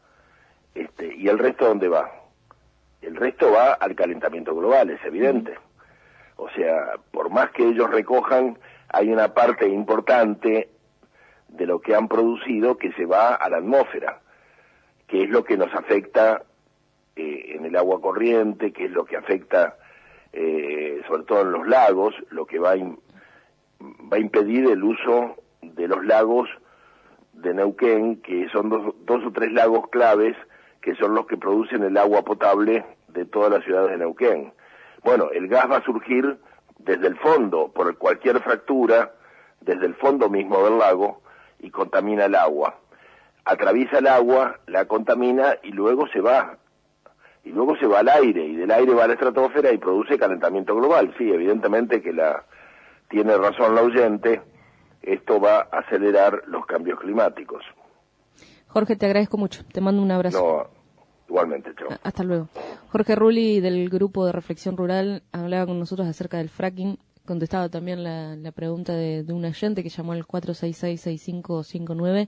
¿Y el resto dónde va? El resto va al calentamiento global, es evidente. O sea, por más que ellos recojan, hay una parte importante de lo que han producido que se va a la atmósfera, que es lo que nos afecta en el agua corriente, que es lo que afecta sobre todo en los lagos, lo que va a impedir el uso de los lagos de Neuquén, que son dos o tres lagos claves, que son los que producen el agua potable de todas las ciudades de Neuquén. Bueno, el gas va a surgir desde el fondo, por cualquier fractura, desde el fondo mismo del lago, y contamina el agua. Atraviesa el agua, la contamina y luego se va. Y luego se va al aire, y del aire va a la estratosfera y produce calentamiento global. Sí, evidentemente que tiene razón la oyente, esto va a acelerar los cambios climáticos. Jorge, te agradezco mucho, te mando un abrazo. No, igualmente, chao. Hasta luego. Jorge Rulli, del Grupo de Reflexión Rural, hablaba con nosotros acerca del fracking, contestaba también la pregunta de un oyente que llamó al 466-6559.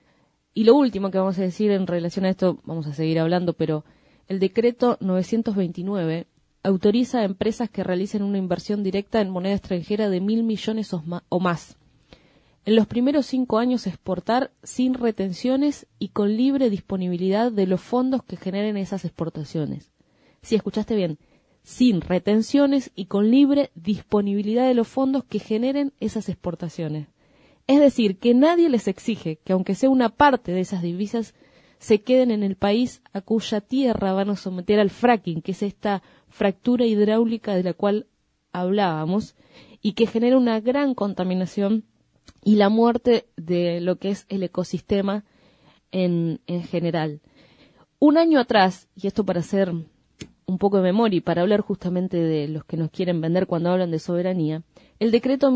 Y lo último que vamos a decir en relación a esto, vamos a seguir hablando, pero el decreto 929 autoriza a empresas que realicen una inversión directa en moneda extranjera de 1.000 millones o más. En los primeros 5 años exportar sin retenciones y con libre disponibilidad de los fondos que generen esas exportaciones. Si escuchaste bien, sin retenciones y con libre disponibilidad de los fondos que generen esas exportaciones. Es decir, que nadie les exige que aunque sea una parte de esas divisas se queden en el país a cuya tierra van a someter al fracking, que es esta fractura hidráulica de la cual hablábamos y que genera una gran contaminación y la muerte de lo que es el ecosistema en general. Un año atrás, y esto para hacer un poco de memoria y para hablar justamente de los que nos quieren vender cuando hablan de soberanía, el decreto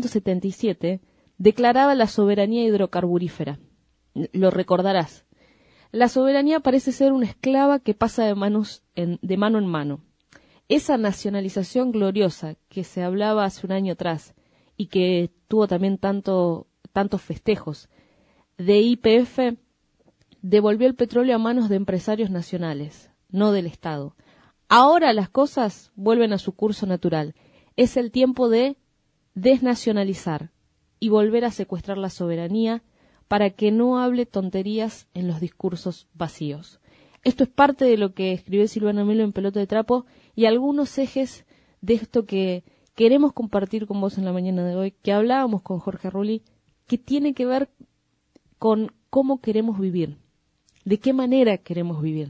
1277 declaraba la soberanía hidrocarburífera. Lo recordarás. La soberanía parece ser una esclava que pasa de mano en mano. Esa nacionalización gloriosa que se hablaba hace un año atrás y que tuvo también tantos festejos de YPF, devolvió el petróleo a manos de empresarios nacionales, no del Estado. Ahora las cosas vuelven a su curso natural. Es el tiempo de desnacionalizar y volver a secuestrar la soberanía para que no hable tonterías en los discursos vacíos. Esto es parte de lo que escribió Silvana Melo en Pelota de Trapo y algunos ejes de esto que queremos compartir con vos en la mañana de hoy, que hablábamos con Jorge Rulli, que tiene que ver con cómo queremos vivir, de qué manera queremos vivir.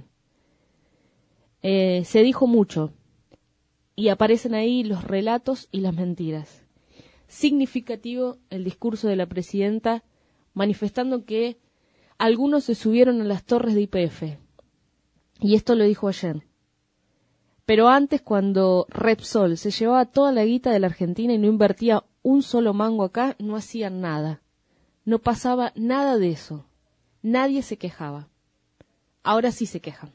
Se dijo mucho y aparecen ahí los relatos y las mentiras. Significativo el discurso de la presidenta manifestando que algunos se subieron a las torres de YPF. Y esto lo dijo ayer. Pero antes, cuando Repsol se llevaba toda la guita de la Argentina y no invertía un solo mango acá, no hacían nada. No pasaba nada de eso. Nadie se quejaba. Ahora sí se quejan.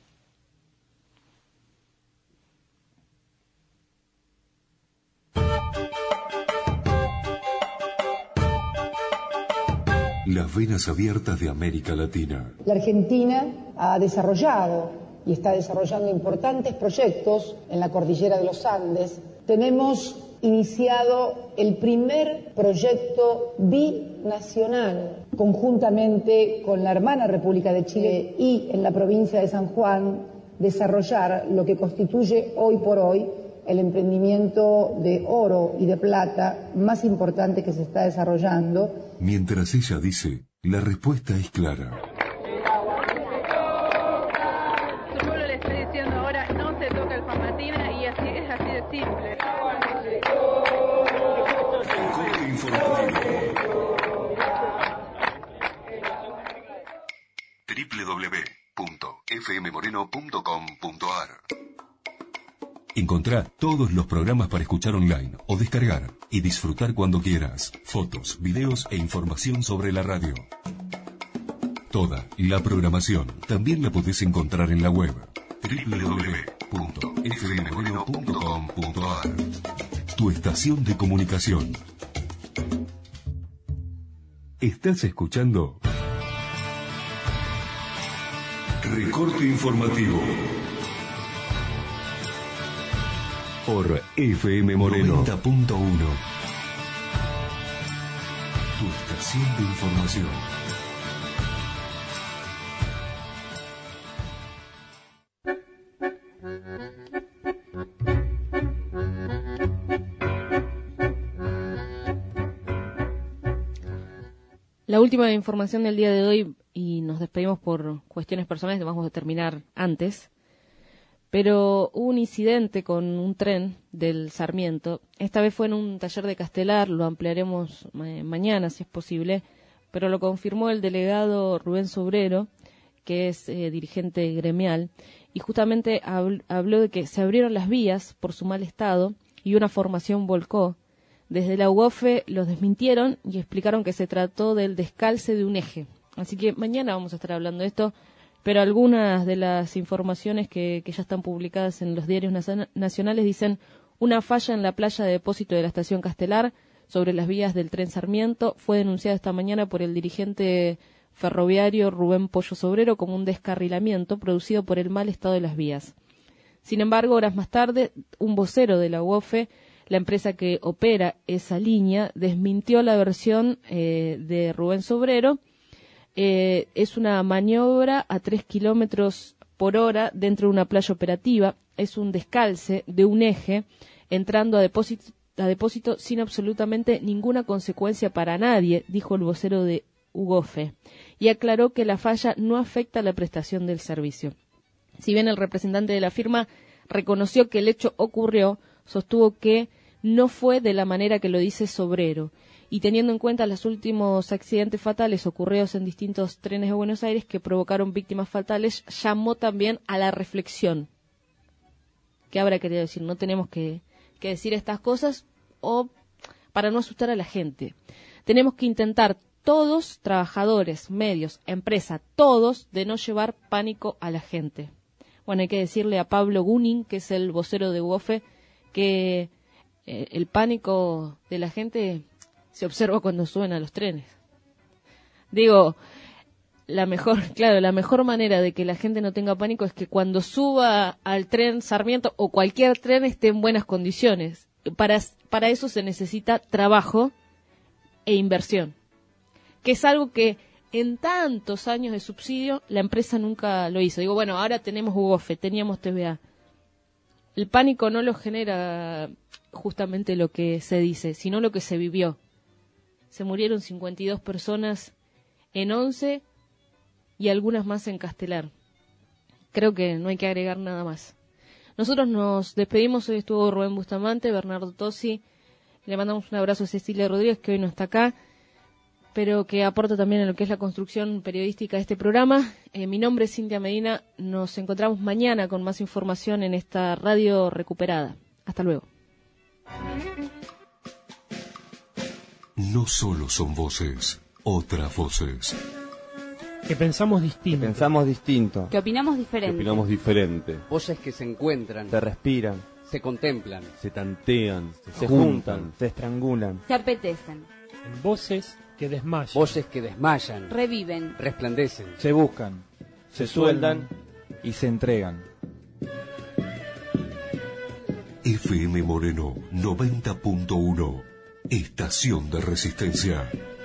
Las venas abiertas de América Latina. La Argentina ha desarrollado y está desarrollando importantes proyectos en la cordillera de los Andes. Tenemos iniciado el primer proyecto binacional conjuntamente con la hermana República de Chile y en la provincia de San Juan desarrollar lo que constituye hoy por hoy el emprendimiento de oro y de plata más importante que se está desarrollando. Mientras ella dice, la respuesta es clara. Su pueblo le está diciendo ahora no se toca el Famatina y así es así de simple. Corte informativo. www.fmmoreno.com.ar. Encontrá todos los programas para escuchar online o descargar y disfrutar cuando quieras. Fotos, videos e información sobre la radio. Toda la programación también la podés encontrar en la web www.fmmoreno.com.ar. Tu estación de comunicación. ¿Estás escuchando? Recorte informativo. Por FM Moreno 90.1. Tu estación de información. La última información del día de hoy, y nos despedimos por cuestiones personales, vamos a terminar antes. Pero hubo un incidente con un tren del Sarmiento. Esta vez fue en un taller de Castelar, lo ampliaremos mañana si es posible, pero lo confirmó el delegado Rubén Sobrero, que es dirigente gremial, y justamente habló de que se abrieron las vías por su mal estado y una formación volcó. Desde la UOFE los desmintieron y explicaron que se trató del descalce de un eje. Así que mañana vamos a estar hablando de esto. Pero algunas de las informaciones que ya están publicadas en los diarios nacionales dicen una falla en la playa de depósito de la estación Castelar sobre las vías del tren Sarmiento fue denunciada esta mañana por el dirigente ferroviario Rubén Pollo Sobrero como un descarrilamiento producido por el mal estado de las vías. Sin embargo, horas más tarde, un vocero de la UOFE, la empresa que opera esa línea, desmintió la versión de Rubén Sobrero. Es una maniobra a 3 kilómetros por hora dentro de una playa operativa. Es un descalce de un eje entrando a depósito sin absolutamente ninguna consecuencia para nadie, dijo el vocero de UOFE. Y aclaró que la falla no afecta a la prestación del servicio. Si bien el representante de la firma reconoció que el hecho ocurrió, sostuvo que no fue de la manera que lo dice Sobrero. Y teniendo en cuenta los últimos accidentes fatales ocurridos en distintos trenes de Buenos Aires que provocaron víctimas fatales, llamó también a la reflexión. ¿Qué habrá querido decir? No tenemos que decir estas cosas o para no asustar a la gente. Tenemos que intentar todos, trabajadores, medios, empresa, todos, de no llevar pánico a la gente. Bueno, hay que decirle a Pablo Gunin, que es el vocero de UOFE, que el pánico de la gente se observa cuando suben a los trenes. Digo, la mejor manera de que la gente no tenga pánico es que cuando suba al tren Sarmiento o cualquier tren esté en buenas condiciones. Para eso se necesita trabajo e inversión, que es algo que en tantos años de subsidio la empresa nunca lo hizo. Digo, bueno, ahora tenemos UOFE, teníamos TVA. El pánico no lo genera justamente lo que se dice, sino lo que se vivió. Se murieron 52 personas en 11 y algunas más en Castelar. Creo que no hay que agregar nada más. Nosotros nos despedimos. Hoy estuvo Rubén Bustamante, Bernardo Tosi. Le mandamos un abrazo a Cecilia Rodríguez, que hoy no está acá, pero que aporta también en lo que es la construcción periodística de este programa. Mi nombre es Cintia Medina. Nos encontramos mañana con más información en esta radio recuperada. Hasta luego. No solo son voces, otras voces. Que pensamos distinto. Que pensamos distinto. Que opinamos diferente. Que opinamos diferente. Voces que se encuentran. Se respiran. Se contemplan. Se tantean. Se juntan. Se estrangulan. Se apetecen. En voces que desmayan. Voces que desmayan. Reviven. Resplandecen. Se buscan. Se sueldan y se entregan. FM Moreno 90.1, Estación de Resistencia.